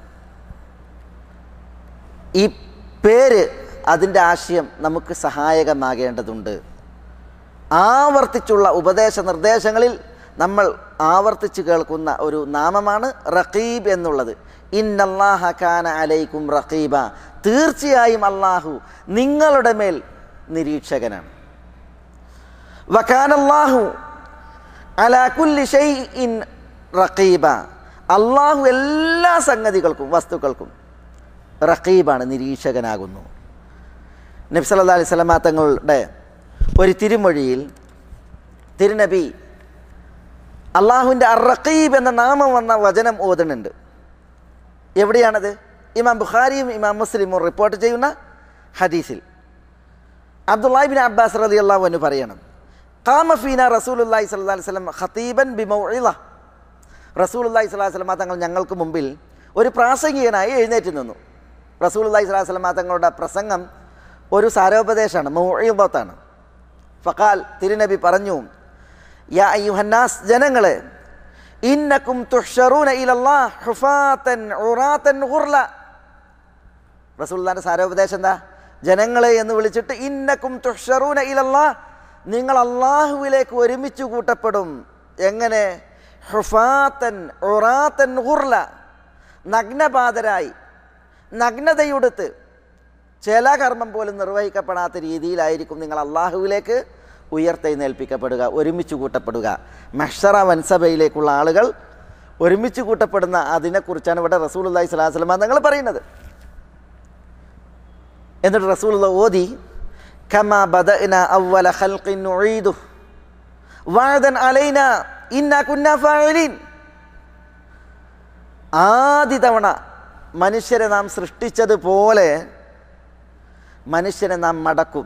ഈ പേര്, അതിൻ്റെ ആശയം നമുക്ക് സഹായകമാകേണ്ടതുണ്ട്. ആവർത്തിച്ചുള്ള ഉപദേശ നിർദ്ദേശങ്ങളിൽ നമ്മൾ ആവർത്തിച്ച് കേൾക്കുന്ന ഒരു നാമമാണ് റഖീബ് എന്നുള്ളത്. ഇന്നല്ലാഹ കാന അലൈക്കും റഖീബ, തീർച്ചയായും അള്ളാഹു നിങ്ങളുടെ മേൽ നിരീക്ഷകനാണ്. വകാനല്ലാഹു അലാ കുല്ലി ഷൈഇൻ റഖീബ, അള്ളാഹു എല്ലാ സംഗതികൾക്കും വസ്തുക്കൾക്കും റഖീബാണ്, നിരീക്ഷകനാകുന്നു. നബി സല്ലല്ലാഹു അലൈഹി വസല്ലം തങ്ങളുടെ ഒരു തിരുമൊഴിയിൽ തിരുനബി അള്ളാഹുവിൻ്റെ അർ റഖീബ് എന്ന നാമം വന്ന വചനം ഓതുന്നുണ്ട്. എവിടെയാണത്? ഇമാം ബുഖാരിയും ഇമാം മുസ്ലിമും റിപ്പോർട്ട് ചെയ്യുന്ന ഹദീസിൽ അബ്ദുല്ലാഹി ഇബ്നു അബ്ബാസ് റളിയല്ലാഹു അൻഹു പറയണം, ഖാമ ഫീന റസൂലുള്ളാഹി സ്വല്ലല്ലാഹു അലൈഹി വസല്ലം ഖതീബൻ ബിമൗഇള, റസൂലുള്ളാഹി സ്വല്ലല്ലാഹു അലൈഹി വസല്ലം തങ്ങൾ ഞങ്ങൾക്ക് മുമ്പിൽ ഒരു പ്രാസംഗികനായി എഴുന്നേറ്റ് നിന്നു. റസൂലുള്ളാഹി സ്വല്ലല്ലാഹു അലൈഹി വസല്ലം തങ്ങളുടെ പ്രസംഗം ഒരു സാരോപദേശമാണ്, മൗഇളത്താണ്. ഫഖാൽ, തിരുനബി പറഞ്ഞു, യാ അയ്യുഹന്നാസ്, ജനങ്ങളെ, ഇന്നക്കും തുഹ്ശറൂന ഇലല്ലാഹ് ഹുഫാതൻ ഉറാതൻ ഗുർല. റസൂലുള്ളാഹിന്റെ സാരോപദേശം എന്താ? ജനങ്ങളെ എന്ന് വിളിച്ചിട്ട് ഇന്നക്കും തുഹ്ശറൂന ഇലല്ലാഹ്, നിങ്ങൾ അള്ളാഹുവിലേക്ക് ഒരുമിച്ച് കൂട്ടപ്പെടും. എങ്ങനെ? ഹുഫാതൻ ഉറാതൻ ഗുർല, നഗ്നപാതരായി, നഗ്നതയുടുത്ത് ചില കർമ്മം പോലും നിർവഹിക്കപ്പെടാത്ത രീതിയിലായിരിക്കും നിങ്ങൾ അള്ളാഹുവിലേക്ക് ഉയർത്തെഴുന്നേൽപ്പിക്കപ്പെടുക, ഒരുമിച്ച് കൂട്ടപ്പെടുക. മഹ്ശറ വൻസഭയിലേക്കുള്ള ആളുകൾ ഒരുമിച്ച് കൂട്ടപ്പെടുന്ന അതിനെക്കുറിച്ചാണ് ഇവിടെ റസൂലുള്ളാഹി സ്വല്ലല്ലാഹു അലൈഹി വസല്ലം തങ്ങൾ പറയുന്നത്. എന്നിട്ട് റസൂലുള്ളാഹി ഓതി, കമാ ബദഅന അവ്വല ഖൽഖിൻ നുഈദു വഅദൻ അലൈനാ ഇന്നാ കുന്നാ ഫാഇലീൻ. ആദ്യ തവണ മനുഷ്യരെ നാം സൃഷ്ടിച്ചതുപോലെ മനുഷ്യനെ നാം മടക്കും.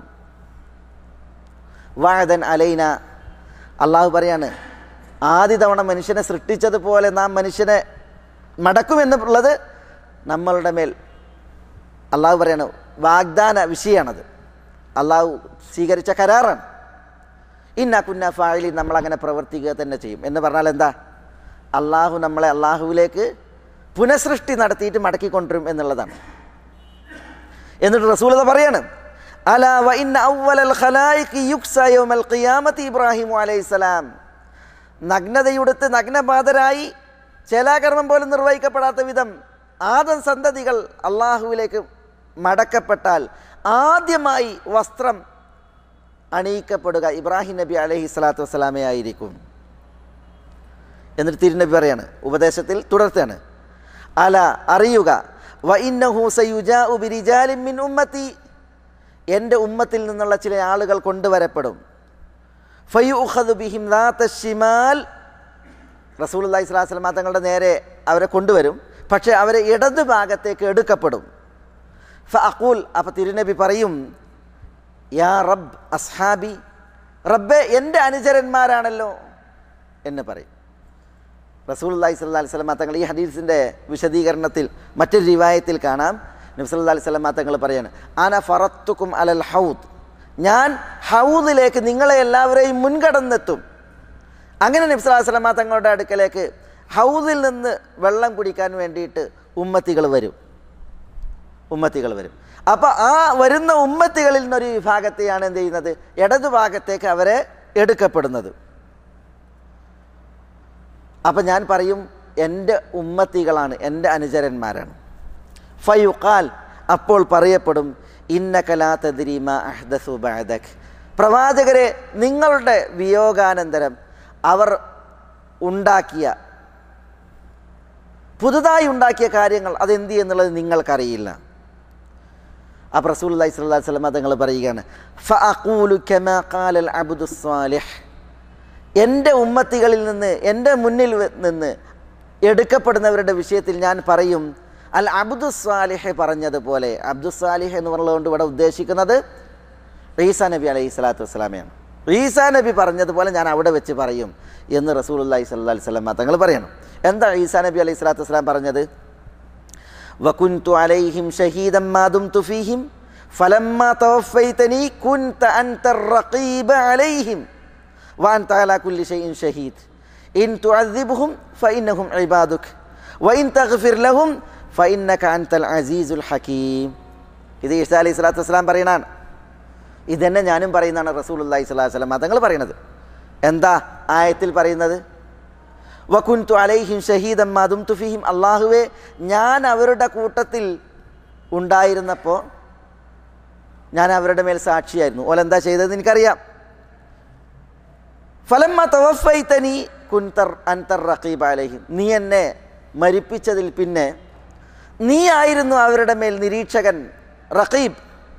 വഅദൻ അലൈന, അള്ളാഹു പറയാണ്, ആദ്യ തവണ മനുഷ്യനെ സൃഷ്ടിച്ചതുപോലെ നാം മനുഷ്യനെ മടക്കുമെന്നുള്ളത് നമ്മളുടെ മേൽ അള്ളാഹു പറയാണ്, വാഗ്ദാന വിഷയമാണത്, അള്ളാഹു സ്വീകരിച്ച കരാറാണ്. ഇന്നാ കുന്നാ ഫാഇലീൻ, നമ്മളങ്ങനെ പ്രവർത്തിക്കുക തന്നെ ചെയ്യും എന്ന് പറഞ്ഞാൽ എന്താ? അള്ളാഹു നമ്മളെ അള്ളാഹുവിലേക്ക് പുനഃസൃഷ്ടി നടത്തിയിട്ട് മടക്കിക്കൊണ്ടിരും എന്നുള്ളതാണ്. എന്നിട്ട് റസൂൽ പറയാണ്, അലാ വ ഇന്ന അവ്വലൽ ഖലായിഖി യുക്സ യൗമൽ ഖിയാമത്തി ഇബ്രാഹിം അലൈഹിസ്സലാം, നഗ്നതയുടുത്ത് നഗ്നപാതരായി ചേലാകർമ്മം പോലും നിർവഹിക്കപ്പെടാത്ത വിധം ആദം സന്തതികൾ അള്ളാഹുവിലേക്ക് മടക്കപ്പെട്ടാൽ ആദ്യമായി വസ്ത്രം അണിയിക്കപ്പെടുക ഇബ്രാഹിം നബി അലൈഹി സ്വലാത്തു വസ്സലാമെ ആയിരിക്കും. എന്നിട്ട് തിരുനബി പറയാണ്, ഉപദേശത്തിൽ തുടർത്തുകയാണ്, അല, അറിയുക, വ ഇന്നഹു സയുജാഉ ബിരിജാലിൻ മിൻ ഉമ്മത്തി, എൻ്റെ ഉമ്മത്തിൽ നിന്നുള്ള ചില ആളുകൾ കൊണ്ടുവരപ്പെടും. ഫയുഖദു ബിഹിം ദാത ശിമാൽ, റസൂലുള്ളാഹി സ്വല്ലല്ലാഹു അലൈഹി വസല്ലം തങ്ങളുടെ നേരെ അവരെ കൊണ്ടുവരും, പക്ഷേ അവരെ ഇടതു ഭാഗത്തേക്ക് എടുക്കപ്പെടും. ഫഅഖൂൽ, അപ്പോൾ തിരുനബി പറയും, യാ റബ്ബ് അസ്ഹാബി, റബ്ബേ എൻ്റെ അനുചരന്മാരാണല്ലോ എന്ന് പറയും. റസൂലുള്ളാഹി സ്വല്ലല്ലാഹു അലൈഹി വസല്ലം തങ്ങൾ ഈ ഹദീസിൻ്റെ വിശദീകരണത്തിൽ മറ്റൊരു റിവായത്തിൽ കാണാം, നബി സല്ലല്ലാഹു അലൈഹി വസല്ലം തങ്ങൾ പറയാണ്, അന ഫറത്തുക്കും അലൽ ഹൗദ്, ഞാൻ ഹൗദിലേക്ക് നിങ്ങളെ എല്ലാവരെയും മുൻകടന്നെത്തും. അങ്ങനെ നബി സല്ലല്ലാഹു അലൈഹി വസല്ലമ തങ്ങളുടെ അടുക്കലേക്ക് ഹൗദിൽ നിന്ന് വെള്ളം കുടിക്കാൻ വേണ്ടിയിട്ട് ഉമ്മത്തികൾ വരും ഉമ്മത്തികൾ വരും അപ്പോൾ ആ വരുന്ന ഉമ്മത്തികളിൽ നിന്നൊരു വിഭാഗത്തെയാണ് എന്ത് ചെയ്യുന്നത്, ഇടതുഭാഗത്തേക്ക് അവരെ എടുക്കപ്പെടുന്നത്. അപ്പം ഞാൻ പറയും എൻ്റെ ഉമ്മത്തികളാണ്, എൻ്റെ അനുചരന്മാരാണ്. ഫയുഖാൽ, അപ്പോൾ പറയപ്പെടും, ഇന്നക ലാ തദ്രി മാ അഹ്ദസു ബഅദക്, പ്രവാചകരെ നിങ്ങളുടെ വിയോഗാനന്തരം അവർ ഉണ്ടാക്കിയ പുതുതായി ഉണ്ടാക്കിയ കാര്യങ്ങൾ അതെന്ത് എന്നുള്ളത് നിങ്ങൾക്കറിയില്ല. അപ്പോൾ റസൂലുള്ളാഹി സ്വല്ലല്ലാഹു അലൈഹി വസല്ലം തങ്ങൾ പറയുകയാണ്, ഫഅഖൂലു കമാ ഖാലൽ അബ്ദു സ്വാലിഹ്, എൻ്റെ ഉമ്മത്തികളിൽ നിന്ന് എൻ്റെ മുന്നിൽ നിന്ന് എടുക്കപ്പെടുന്നവരുടെ വിഷയത്തിൽ ഞാൻ പറയും അൽ അബ്ദു സ്വാലിഹ് പറഞ്ഞതുപോലെ. അബ്ദു സ്വാലിഹ് എന്ന് പറഞ്ഞതുകൊണ്ട് ഇവിടെ ഉദ്ദേശിക്കുന്നത് ഈസാ നബി അലൈഹി സ്വലാത്തു വസ്സലാമയാണ്. ഈസാ നബി പറഞ്ഞതുപോലെ ഞാൻ അവിടെ വെച്ച് പറയും എന്ന് റസൂലുള്ളാഹി സ്വല്ലല്ലാഹു അലൈഹി വസല്ലം തങ്ങൾ പറയണം. എന്താ ഈസാ നബി അലൈഹി സ്വലാത്തു വസ്സലാം പറഞ്ഞത്? വകുൻതു അലൈഹിം ഷഹീദൻ മാ ദുംതു ഫീഹിം ഫലമ്മാ തവഫൈതനി കുൻത അൻത റഖീബ അലൈഹിം വഅൻത അലാ കുല്ലി ഷൈഇൻ ഷഹീദ് ഇൻ തുഅദ്ദിബ്ഹും ഫഇന്നഹും ഇബാദുക വഇൻ തഗ്ഫിർ ലഹും ഫഇന്നക അൻതൽ അസീസുൽ ഹകീം. ഇത് ഈസാ അലൈഹി സ്വലാത്തു വസ്സലാം പറയുന്നതാണ്. ഇതന്നെ ഞാനും പറയുന്നതാണ് റസൂലുള്ളാഹി സ്വല്ലല്ലാഹു അലൈഹി വസല്ലം തങ്ങൾ പറയുന്നത്. എന്താ ആയത്തിൽ പറയുന്നത്? വകുൻതു അലൈഹിം ഷഹീദൻ മാ ദുംതു ഫീഹിം, അല്ലാഹുവേ ഞാൻ അവരുടെ കൂട്ടത്തിൽ ഉണ്ടായിരുന്നപ്പോൾ ഞാൻ അവരുടെ മേൽ സാക്ഷിയായിരുന്നു. ഓലെന്താ ചെയ്തതെന്ന് എനിക്കറിയാം. ഫലമ്മ തവഫൈതനി കുൻത അൻത റഖീബ അലൈഹിം, നീ എന്നെ മരിപ്പിച്ചതിൽ പിന്നെ നീ ആയിരുന്നു അവരുടെ മേൽ നിരീക്ഷകൻ, റഖീബ്.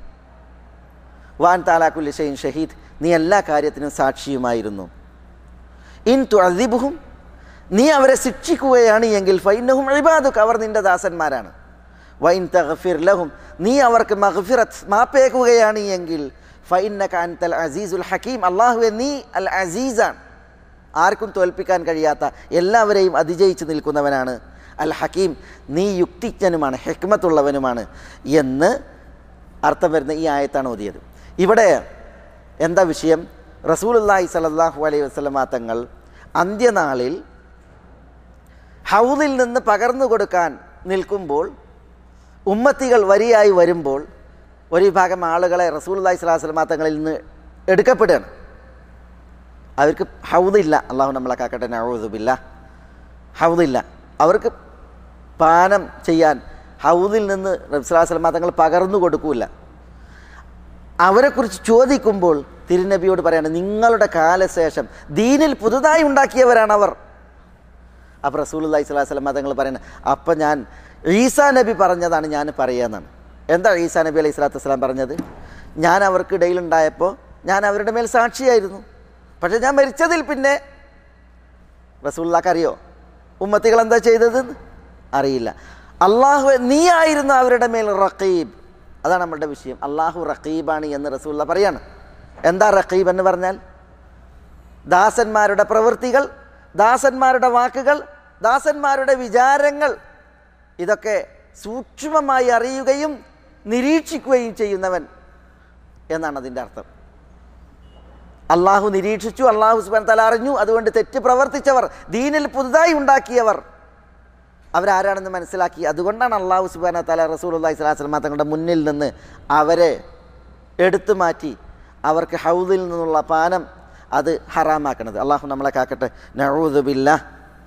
വഅൻത അലാ കുല്ലി ഷൈഇൻ ഷഹീദ്, നീ എല്ലാ കാര്യത്തിനും സാക്ഷിയുമായിരുന്നു. ഇൻ തുഅദ്ദിബ്ഹും, നീ അവരെ ശിക്ഷിക്കുകയാണ് എങ്കിൽ ഫഇന്നഹും ഇബാദുക, അവർ നിന്റെ ദാസന്മാരാണ്. വഇൻ തഗ്ഫിർ ലഹും, നീ അവർക്ക് മഗ്ഫിറത്ത് മാപ്പേക്കുകയാണ് എങ്കിൽ ഫഇന്നക അൻതൽ അസീസുൽ ഹകീം, അല്ലാഹുവേ നീ അൽ അസീസാണ്, ആർക്കും തോൽപ്പിക്കാൻ കഴിയാത്ത, എല്ലാവരെയും അതിജയിച്ച് നിൽക്കുന്നവനാണ്. അൽ ഹക്കീം, നീ യുക്തിജ്ഞനുമാണ്, ഹിക്മത്തുള്ളവനുമാണ് എന്ന് അർത്ഥം വരുന്ന ഈ ആയത്താണ് ഓതിയത്. ഇവിടെ എന്താ വിഷയം? റസൂലുള്ളാഹി സ്വല്ലല്ലാഹു അലൈഹി വസല്ലമ തങ്ങൾ അന്ത്യനാളിൽ ഹൗദിൽ നിന്ന് പകർന്നു കൊടുക്കാൻ നിൽക്കുമ്പോൾ ഉമ്മത്തികൾ വരിയായി വരുമ്പോൾ ഒരു വിഭാഗം ആളുകളെ റസൂലുള്ളാഹി സ്വല്ലല്ലാഹു അലൈഹി വസല്ലമ തങ്ങളിൽ നിന്ന് എടുക്കപ്പെടുകയാണ്. അവർക്ക് ഹൗദില്ല, അള്ളാഹു നമ്മളെ കാക്കട്ടെ, നഊദു ബില്ലാഹ്. ഹൗദില്ല, അവർക്ക് പാനം ചെയ്യാൻ ഹൗദിൽ നിന്ന് റസൂലുള്ളാഹി സ്വല്ലല്ലാഹു അലൈഹി വസല്ലമ തങ്ങൾ പകർന്നു കൊടുക്കൂല. അവരെക്കുറിച്ച് ചോദിക്കുമ്പോൾ തിരുനബിയോട് പറയാണ്, നിങ്ങളുടെ കാലശേഷം ദീനിൽ പുതുതായി ഉണ്ടാക്കിയവരാണ് അവർ. അപ്പോൾ റസൂലുള്ളാഹി സ്വല്ലല്ലാഹു അലൈഹി വസല്ലം തങ്ങൾ പറയുന്നത്, അപ്പം ഞാൻ ഈസാ നബി പറഞ്ഞതാണ് ഞാൻ പറയാന്നാണ്. എന്താ ഈസാ നബി അലൈഹി സ്വലാത്തു വസ്സലാം പറഞ്ഞത്? ഞാൻ അവർക്കിടയിലുണ്ടായപ്പോൾ ഞാൻ അവരുടെ മേൽ സാക്ഷിയായിരുന്നു, പക്ഷെ ഞാൻ മരിച്ചതിൽ പിന്നെ റസൂലുള്ളാഹിക്ക് അറിയോ ഉമ്മത്തികൾ എന്താ ചെയ്തതെന്ന്? അറിയില്ല. അള്ളാഹു നീ ആയിരുന്നു അവരുടെ മേൽ റഖീബ്. അതാണ് നമ്മളുടെ വിഷയം. അള്ളാഹു റഖീബാണ് എന്ന് റസൂലുള്ളാഹി പറയാണ്. എന്താ റഖീബ് എന്ന് പറഞ്ഞാൽ? ദാസന്മാരുടെ പ്രവൃത്തികൾ, ദാസന്മാരുടെ വാക്കുകൾ, ദാസന്മാരുടെ വിചാരങ്ങൾ ഇതൊക്കെ സൂക്ഷ്മമായി അറിയുകയും നിരീക്ഷിക്കുകയും ചെയ്യുന്നവൻ എന്നാണ് അതിൻ്റെ അർത്ഥം. അള്ളാഹു നിരീക്ഷിച്ചു, അള്ളാഹു സുബ്ഹാനഹു വ തആല അറിഞ്ഞു. അതുകൊണ്ട് തെറ്റ് പ്രവർത്തിച്ചവർ, ദീനിൽ പുതുതായി ഉണ്ടാക്കിയവർ അവരാരാണെന്ന് മനസ്സിലാക്കി. അതുകൊണ്ടാണ് അള്ളാഹു സുബ്ഹാനഹു വ തആല റസൂലുള്ളാഹി സ്വല്ലല്ലാഹു അലൈഹി വസല്ലം തങ്ങളുടെ മുന്നിൽ നിന്ന് അവരെ എടുത്തു മാറ്റി അവർക്ക് ഹൗദിൽ നിന്നുള്ള പാനം അത് ഹറാമാക്കണത്. അള്ളാഹു നമ്മളെ കാക്കട്ടെ, നഊദു ബില്ലാഹ്.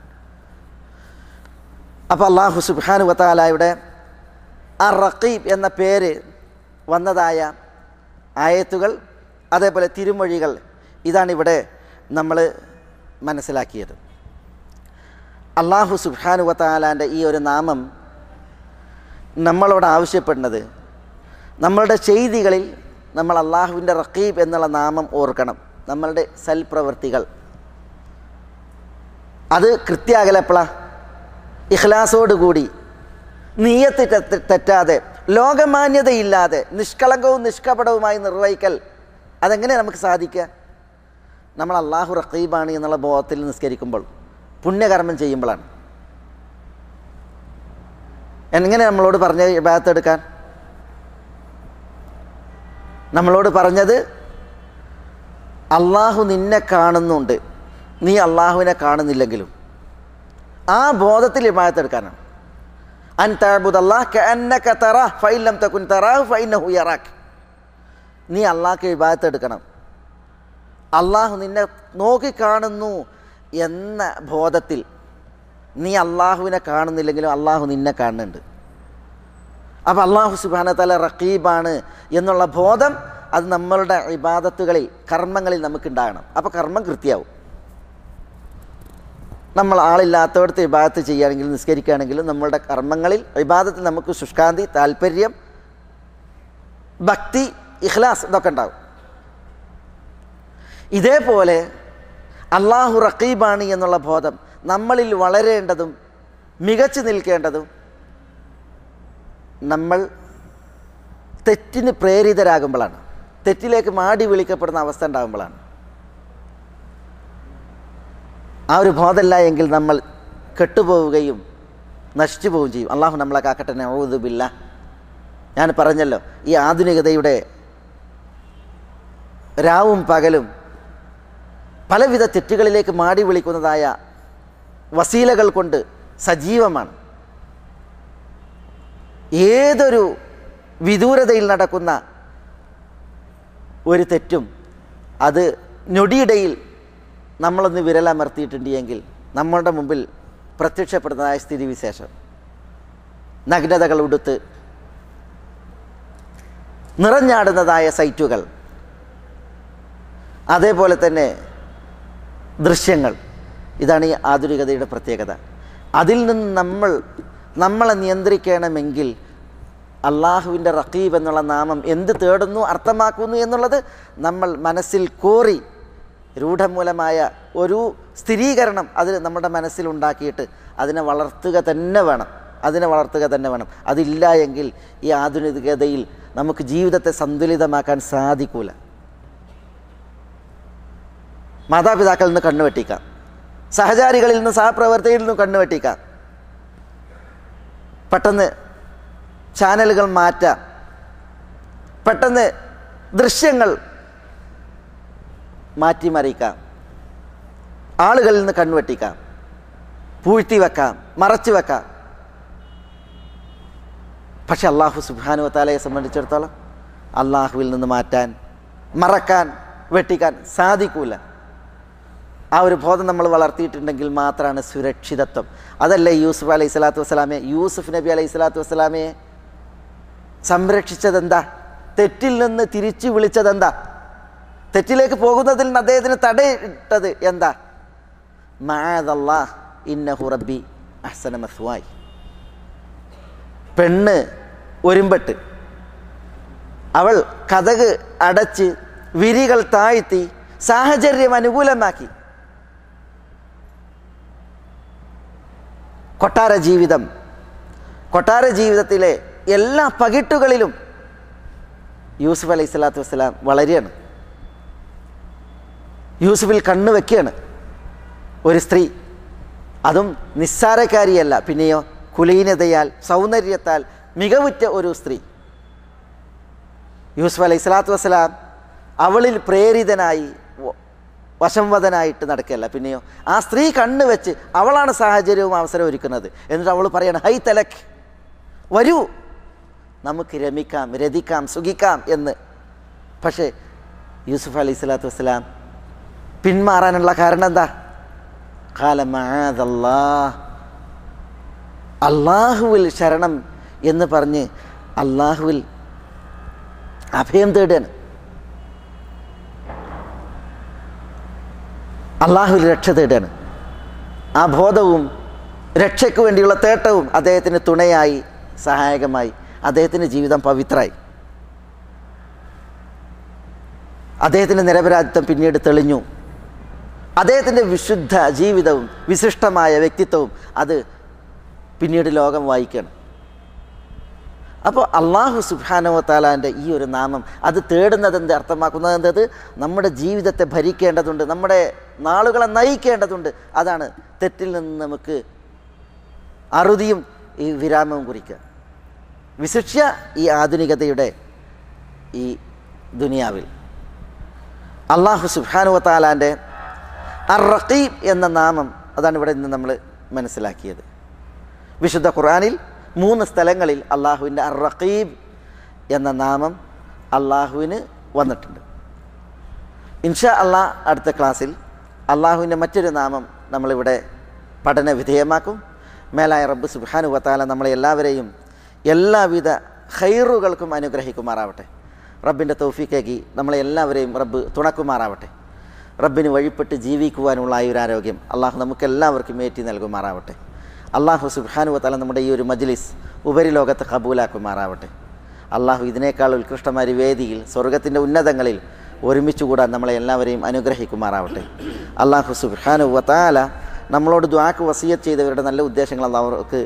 അപ്പോൾ അള്ളാഹു സുബ്ഹാനഹു വ തആലയുടെ അർ റഖീബ് എന്ന പേര് വന്നതായ ആയത്തുകൾ, അതേപോലെ തിരുമൊഴികൾ, ഇതാണ് ഇവിടെ നമ്മൾ മനസ്സിലാക്കിയത്. അള്ളാഹു സുബ്ഹാനഹു വ തആലാൻ്റെ ഈ ഒരു നാമം നമ്മളോട് ആവശ്യപ്പെടുന്നത്, നമ്മളുടെ ചെയ്തികളിൽ നമ്മൾ അള്ളാഹുവിൻ്റെ റഖീബ് എന്നുള്ള നാമം ഓർക്കണം. നമ്മളുടെ സൽപ്രവൃത്തികൾ അത് കൃത്യാകലപ്പള ഇഖ്ലാസോടുകൂടി, നിയ്യത്ത് തെറ്റാതെ, ലോകമാന്യതയില്ലാതെ, നിഷ്കളങ്കവും നിഷ്കപടവുമായി നിർവഹിക്കൽ. അതെങ്ങനെ നമുക്ക് സാധിക്കുക? നമ്മൾ അള്ളാഹു റഖീബാണ് എന്നുള്ള ബോധത്തിൽ നിസ്കരിക്കുമ്പോൾ, പുണ്യകർമ്മം ചെയ്യുമ്പോഴാണ്. എങ്ങനെ നമ്മളോട് പറഞ്ഞത് ഇബാദത്ത് എടുക്കാൻ? നമ്മളോട് പറഞ്ഞത് അള്ളാഹു നിന്നെ കാണുന്നുണ്ട്, നീ അള്ളാഹുവിനെ കാണുന്നില്ലെങ്കിലും ആ ബോധത്തിൽ ഇബാദത്തെടുക്കാനാണ്. അൻ തഅബുദല്ലാഹ കഅന്നക തറാഹു ഫഇൻ ലം തകുൻ തറാഹു ഫഇന്നഹു യറാക്. നീ അള്ളാഹ്ക്ക് ഇബാദത്തെടുക്കണം, അള്ളാഹു നിന്നെ നോക്കിക്കാണുന്നു എന്ന ബോധത്തിൽ. നീ അള്ളാഹുവിനെ കാണുന്നില്ലെങ്കിലും അള്ളാഹു നിന്നെ കാണുന്നുണ്ട്. അപ്പോൾ അള്ളാഹു സുബ്ഹാനഹു വ തആല റഖീബാണ് എന്നുള്ള ബോധം അത് നമ്മളുടെ ഇബാദത്തുകളിൽ, കർമ്മങ്ങളിൽ നമുക്കുണ്ടാകണം. അപ്പോൾ കർമ്മം കൃത്യമാവും. നമ്മൾ ആളില്ലാത്തവിടുത്തെ ഇബാദത്ത് ചെയ്യുകയാണെങ്കിലും നിസ്കരിക്കുകയാണെങ്കിലും നമ്മളുടെ കർമ്മങ്ങളിൽ, ഇബാദത്തിൽ നമുക്ക് ശുഷ്കാന്തി, താല്പര്യം, ഭക്തി, ഇഖ്ലാസ് ഇതൊക്കെ ഉണ്ടാകും. ഇതേപോലെ അള്ളാഹു റഖീബാണ് എന്നുള്ള ബോധം നമ്മളിൽ വളരേണ്ടതും മികച്ചു നിൽക്കേണ്ടതും നമ്മൾ തെറ്റിന് പ്രേരിതരാകുമ്പോഴാണ്, തെറ്റിലേക്ക് മാടി വിളിക്കപ്പെടുന്ന അവസ്ഥ ഉണ്ടാകുമ്പോഴാണ്. ആ ഒരു ബോധമല്ല എങ്കിൽ നമ്മൾ കെട്ടുപോവുകയും നശിച്ചു പോവുകയും ചെയ്യും. അള്ളാഹു നമ്മളെ കാക്കട്ടെ. നഊദു ബില്ലാഹ്. ഞാൻ പറഞ്ഞല്ലോ, ഈ ആധുനികതയുടെ രാവും പകലും പലവിധ തെറ്റുകളിലേക്ക് മാടി വിളിക്കുന്നതായ വസീലകൾ കൊണ്ട് സജീവമാണ്. ഏതൊരു വിദൂരതയിൽ നടക്കുന്ന ഒരു തെറ്റും അത് ഞൊടിയിടയിൽ നമ്മളൊന്ന് വിരലമർത്തിയിട്ടുണ്ട് എങ്കിൽ നമ്മളുടെ മുമ്പിൽ പ്രത്യക്ഷപ്പെടുന്നതായ സ്ഥിതിവിശേഷം, നഗ്നതകൾ ഉടുത്ത് നിറഞ്ഞാടുന്നതായ സൈറ്റുകൾ, അതേപോലെ തന്നെ ദൃശ്യങ്ങൾ, ഇതാണ് ഈ ആധുനികതയുടെ പ്രത്യേകത. അതിൽ നിന്ന് നമ്മൾ നമ്മളെ നിയന്ത്രിക്കണമെങ്കിൽ അള്ളാഹുവിൻ്റെ റഖീബ് എന്നുള്ള നാമം എന്ത് തേടുന്നു, അർത്ഥമാക്കുന്നു എന്നുള്ളത് നമ്മൾ മനസ്സിൽ കോറി രൂഢമൂലമായ ഒരു സ്ഥിരീകരണം അതിൽ നമ്മുടെ മനസ്സിലുണ്ടാക്കിയിട്ട് അതിനെ വളർത്തുക തന്നെ വേണം. അതിനെ വളർത്തുക തന്നെ വേണം. അതില്ല എങ്കിൽ ഈ ആധുനികതയിൽ നമുക്ക് ജീവിതത്തെ സന്തുലിതമാക്കാൻ സാധിക്കൂല. മാതാപിതാക്കളിൽ നിന്ന് കണ്ണുവെട്ടിക്കാം, സഹചാരികളിൽ നിന്ന്, സഹപ്രവർത്തകരിൽ നിന്നും കണ്ണുവെട്ടിക്കാം, പെട്ടെന്ന് ചാനലുകൾ മാറ്റാം, പെട്ടെന്ന് ദൃശ്യങ്ങൾ മാറ്റിമറിക്കാം, ആളുകളിൽ നിന്ന് കണ്ണുവെട്ടിക്കാം, പൂഴ്ത്തി വെക്കാം, മറച്ചു വെക്കാം. പക്ഷെ അള്ളാഹു സുബ്ഹാനഹു വ തആലയെ സംബന്ധിച്ചിടത്തോളം അള്ളാഹുവിൽ നിന്ന് മാറ്റാൻ, മറക്കാൻ, വെട്ടിക്കാൻ സാധിക്കൂല. ആ ഒരു ബോധം നമ്മൾ വളർത്തിയിട്ടുണ്ടെങ്കിൽ മാത്രമാണ് സുരക്ഷിതത്വം. അതല്ലേ യൂസുഫ് അലൈഹി സ്വലാത്തു വസ്സലാമയെ യൂസുഫ് നബി അലൈഹി സ്വലാത്തു വസ്സലാമയെ സംരക്ഷിച്ചതെന്താ? തെറ്റിൽ നിന്ന് തിരിച്ചു വിളിച്ചതെന്താ? തെറ്റിലേക്ക് പോകുന്നതിൽ നിന്ന് അദ്ദേഹത്തിന് തടയിട്ടത് എന്താ? മഅദല്ലാഹ് ഇന്നഹു റബ്ബി അഹ്സന മസ്വായ്. പെണ്ണ് ഒരുമ്പെട്ട് അവൾ കതക് അടച്ച് വിരികൾ താഴ്ത്തി സാഹചര്യം അനുകൂലമാക്കി കൊട്ടാര ജീവിതം, കൊട്ടാര ജീവിതത്തിലെ എല്ലാ പകിട്ടുകളിലും യൂസുഫ് അലൈഹി സ്വലാത്തു വസ്സലാം വളരെയാണ്. യൂസുഫിൽ കണ്ണു വെക്കുകയാണ് ഒരു സ്ത്രീ, അതും നിസ്സാരക്കാരിയല്ല, പിന്നെയോ കുലീനതയാൽ, സൗന്ദര്യത്താൽ മികവുറ്റ ഒരു സ്ത്രീ. യൂസുഫ് അലൈഹി സ്വലാത്തു വസ്സലാം അവളിൽ പ്രേരിതനായി വശംവദനായിട്ട് നടക്കുകയല്ല, പിന്നെയോ ആ സ്ത്രീ കണ്ണു വെച്ച് അവളാണ് സാഹചര്യവും അവസരവും ഒരുക്കുന്നത്. എന്നിട്ട് അവൾ പറയണം, ഹൈ തലക്, വരൂ നമുക്ക് രമിക്കാം, രതിക്കാം, സുഖിക്കാം എന്ന്. പക്ഷേ യൂസുഫ് അലൈഹി സ്വലാത്തു വസ്സലാം പിന്മാറാനുള്ള കാരണം എന്താ? ഖാല മഅദല്ലാഹ്, അള്ളാഹുവിൽ ശരണം എന്ന് പറഞ്ഞ് അള്ളാഹുവിൽ അഭയം തേടുകയാണ്, അള്ളാഹുവിൽ രക്ഷ തേടുകയാണ്. ആ ബോധവും രക്ഷയ്ക്ക് വേണ്ടിയുള്ള തേട്ടവും അദ്ദേഹത്തിന് തുണയായി, സഹായകമായി. അദ്ദേഹത്തിൻ്റെ ജീവിതം പവിത്രമായി. അദ്ദേഹത്തിൻ്റെ നിരപരാധിത്വം പിന്നീട് തെളിഞ്ഞു. അദ്ദേഹത്തിൻ്റെ വിശുദ്ധ ജീവിതവും വിശിഷ്ടമായ വ്യക്തിത്വവും അത് പിന്നീട് ലോകം വായിക്കണം. അപ്പോൾ അള്ളാഹു സുബ്ഹാനഹു വ തആലാൻ്റെ ഈ ഒരു നാമം അത് തേടുന്നതെന്ത്, അർത്ഥമാക്കുന്നത് എന്തത്? നമ്മുടെ ജീവിതത്തെ ഭരിക്കേണ്ടതുണ്ട്, നമ്മുടെ നാളുകളെ നയിക്കേണ്ടതുണ്ട്. അതാണ് തെറ്റിൽ നിന്ന് നമുക്ക് അറുതിയും ഈ വിരാമവും കുറിക്കുക. വിശിഷ്യ ഈ ആധുനികതയുടെ ഈ ദുനിയാവിൽ അള്ളാഹു സുബ്ഹാനഹു വ തആലാൻ്റെ അർ റഖീബ് എന്ന നാമം അതാണ് ഇവിടെ നിന്ന് നമ്മൾ മനസ്സിലാക്കിയത്. വിശുദ്ധ ഖുർആനിൽ മൂന്ന് സ്ഥലങ്ങളിൽ അള്ളാഹുവിൻ്റെ അർ റഖീബ് എന്ന നാമം അള്ളാഹുവിന് വന്നിട്ടുണ്ട്. ഇൻഷാ അള്ളാഹ് അടുത്ത ക്ലാസ്സിൽ അള്ളാഹുവിൻ്റെ മറ്റൊരു നാമം നമ്മളിവിടെ പഠന വിധേയമാക്കും. മേലായ റബ്ബ് സുബ്ഹാനഹു വ തആല നമ്മളെ എല്ലാവരെയും എല്ലാവിധ ഖൈറുകൾക്കും അനുഗ്രഹിക്കുമാറാവട്ടെ. റബ്ബിൻ്റെ തൗഫീഖേകി നമ്മളെ എല്ലാവരെയും റബ്ബ് തുണക്കുമാറാവട്ടെ. റബ്ബിന് വഴിപ്പെട്ട് ജീവിക്കുവാനുള്ള ആയുരാരോഗ്യം അള്ളാഹു നമുക്കെല്ലാവർക്കും ഏറ്റി നൽകുമാറാവട്ടെ. അള്ളാഹു സുബ്ഹാനഹു വ തആല നമ്മുടെ ഈ ഒരു മജ്ലിസ് ഉപരിലോകത്ത് ഖബൂലാക്കുമാറാവട്ടെ. അള്ളാഹു ഇതിനേക്കാൾ ഉത്കൃഷ്ടമായ വേദിയിൽ സ്വർഗത്തിൻ്റെ ഉന്നതങ്ങളിൽ ഒരുമിച്ച് കൂടാൻ നമ്മളെ എല്ലാവരെയും അനുഗ്രഹിക്കുമാറാവട്ടെ. അള്ളാഹു സുബ്ഹാനഹു വ തആല നമ്മളോട് ദുആക്ക് വസിയത്ത് ചെയ്തവരുടെ നല്ല ഉദ്ദേശങ്ങൾ അള്ളാഹുക്ക്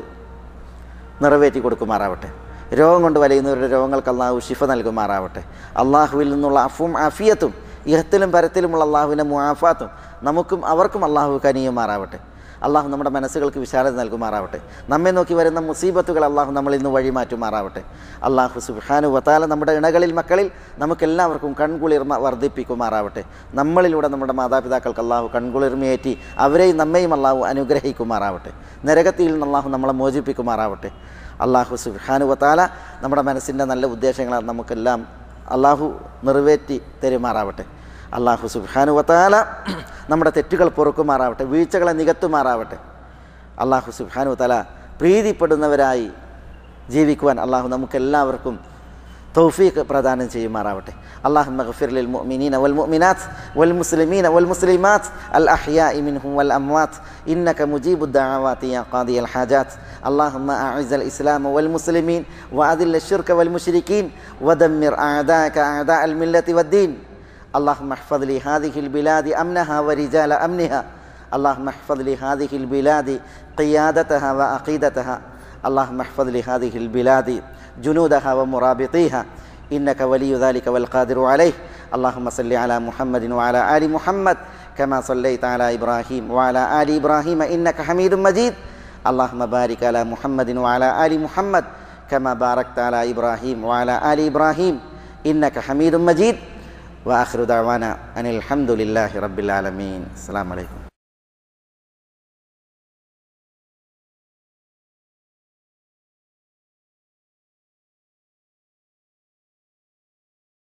നിറവേറ്റി കൊടുക്കുമാറാവട്ടെ. രോഗം കൊണ്ട് വലയുന്നവരുടെ രോഗങ്ങൾക്ക് അള്ളാഹു ശിഫ നൽകുമാറാവട്ടെ. അള്ളാഹുവിൽ നിന്നുള്ള അഫും ആഫിയത്തും ഇഹത്തിലും പരത്തിലുമുള്ള അള്ളാഹുവിൻ്റെ മുആഫാത്തും നമുക്കും അവർക്കും അള്ളാഹു കനിയുമാറാവട്ടെ. അള്ളാഹു നമ്മുടെ മനസ്സുകൾക്ക് വിശാലത നൽകുമാറാവട്ടെ. നമ്മെ നോക്കി വരുന്ന മുസീബത്തുകൾ അള്ളാഹു നമ്മളിൽ നിന്ന് വഴിമാറ്റുമാറാവട്ടെ. അള്ളാഹു സുബ്ഹാനഹു വ തആല നമ്മുടെ ഇണകളിൽ മക്കളിൽ നമുക്കെല്ലാവർക്കും കൺകുളിർമ വർദ്ധിപ്പിക്കുമാറാവട്ടെ. നമ്മളിലൂടെ നമ്മുടെ മാതാപിതാക്കൾക്ക് അള്ളാഹു കൺകുളിർമയേറ്റി അവരെയും നമ്മയും അള്ളാഹു അനുഗ്രഹിക്കുമാറാവട്ടെ. നരകത്തിൽ നിന്ന് അള്ളാഹു നമ്മളെ മോചിപ്പിക്കുമാറാവട്ടെ. അള്ളാഹു സുബ്ഹാനഹു വ തആല നമ്മുടെ മനസ്സിൻ്റെ നല്ല ഉദ്ദേശങ്ങൾ നമുക്കെല്ലാം അള്ളാഹു നിറവേറ്റി തരുമാറാവട്ടെ. അള്ളാഹു സുബ്ഹാനഹു വ തആല നമ്മുടെ തെറ്റുകൾ പൊറുക്കുമാറാവട്ടെ, വീഴ്ചകളെ നികത്തുമാറാവട്ടെ. അള്ളാഹു സുബ്ഹാനഹു വ തആല പ്രീതിപ്പെടുന്നവരായി ജീവിക്കുവാൻ അള്ളാഹു നമുക്കെല്ലാവർക്കും തൗഫീഖ് പ്രദാനം ചെയ്യുമാറാവട്ടെ. അല്ലാഹുമ്മ ഗ്ഫിർ ലിൽ മുഅ്മിനീന വൽ മുഅ്മിനാത്ത് വൽ മുസ്ലിമീന വൽ മുസ്ലിമാത്ത് അൽ അഹ്യാഇ മിൻഹും വൽ അംവാത്ത് ഇന്നക മുജീബുദ് ദഅവാതി യാ ഖാദിയൽ ഹാജാത്ത്. അല്ലാഹുമ്മ അഇസ്സൽ ഇസ്ലാമ വൽ മുസ്ലിമീൻ വഅദില്ല ശിർക വൽ മുശ്രികീൻ വദമ്മിർ അഅദാഅക അഅദാഅൽ മില്ലത്തി വദ്ദീൻ. اللهم احفظ لي هذه البلاد أمنها ورجال أمنها. اللهم احفظ لي هذه البلاد قيادتها وعقيدتها. اللهم احفظ لي هذه البلاد جنودها ومرابطيها إنك ولي ذلك والقادر عليه. اللهم صل على محمد وعلى آل محمد كما صليت على إبراهيم وعلى آل إبراهيم إنك حميد مجيد. اللهم بارك على محمد وعلى آل محمد كما باركت على إبراهيم وعلى آل إبراهيم إنك حميد مجيد. وآخر دعوانا أن الحمد لله رب العالمين. السلام عليكم.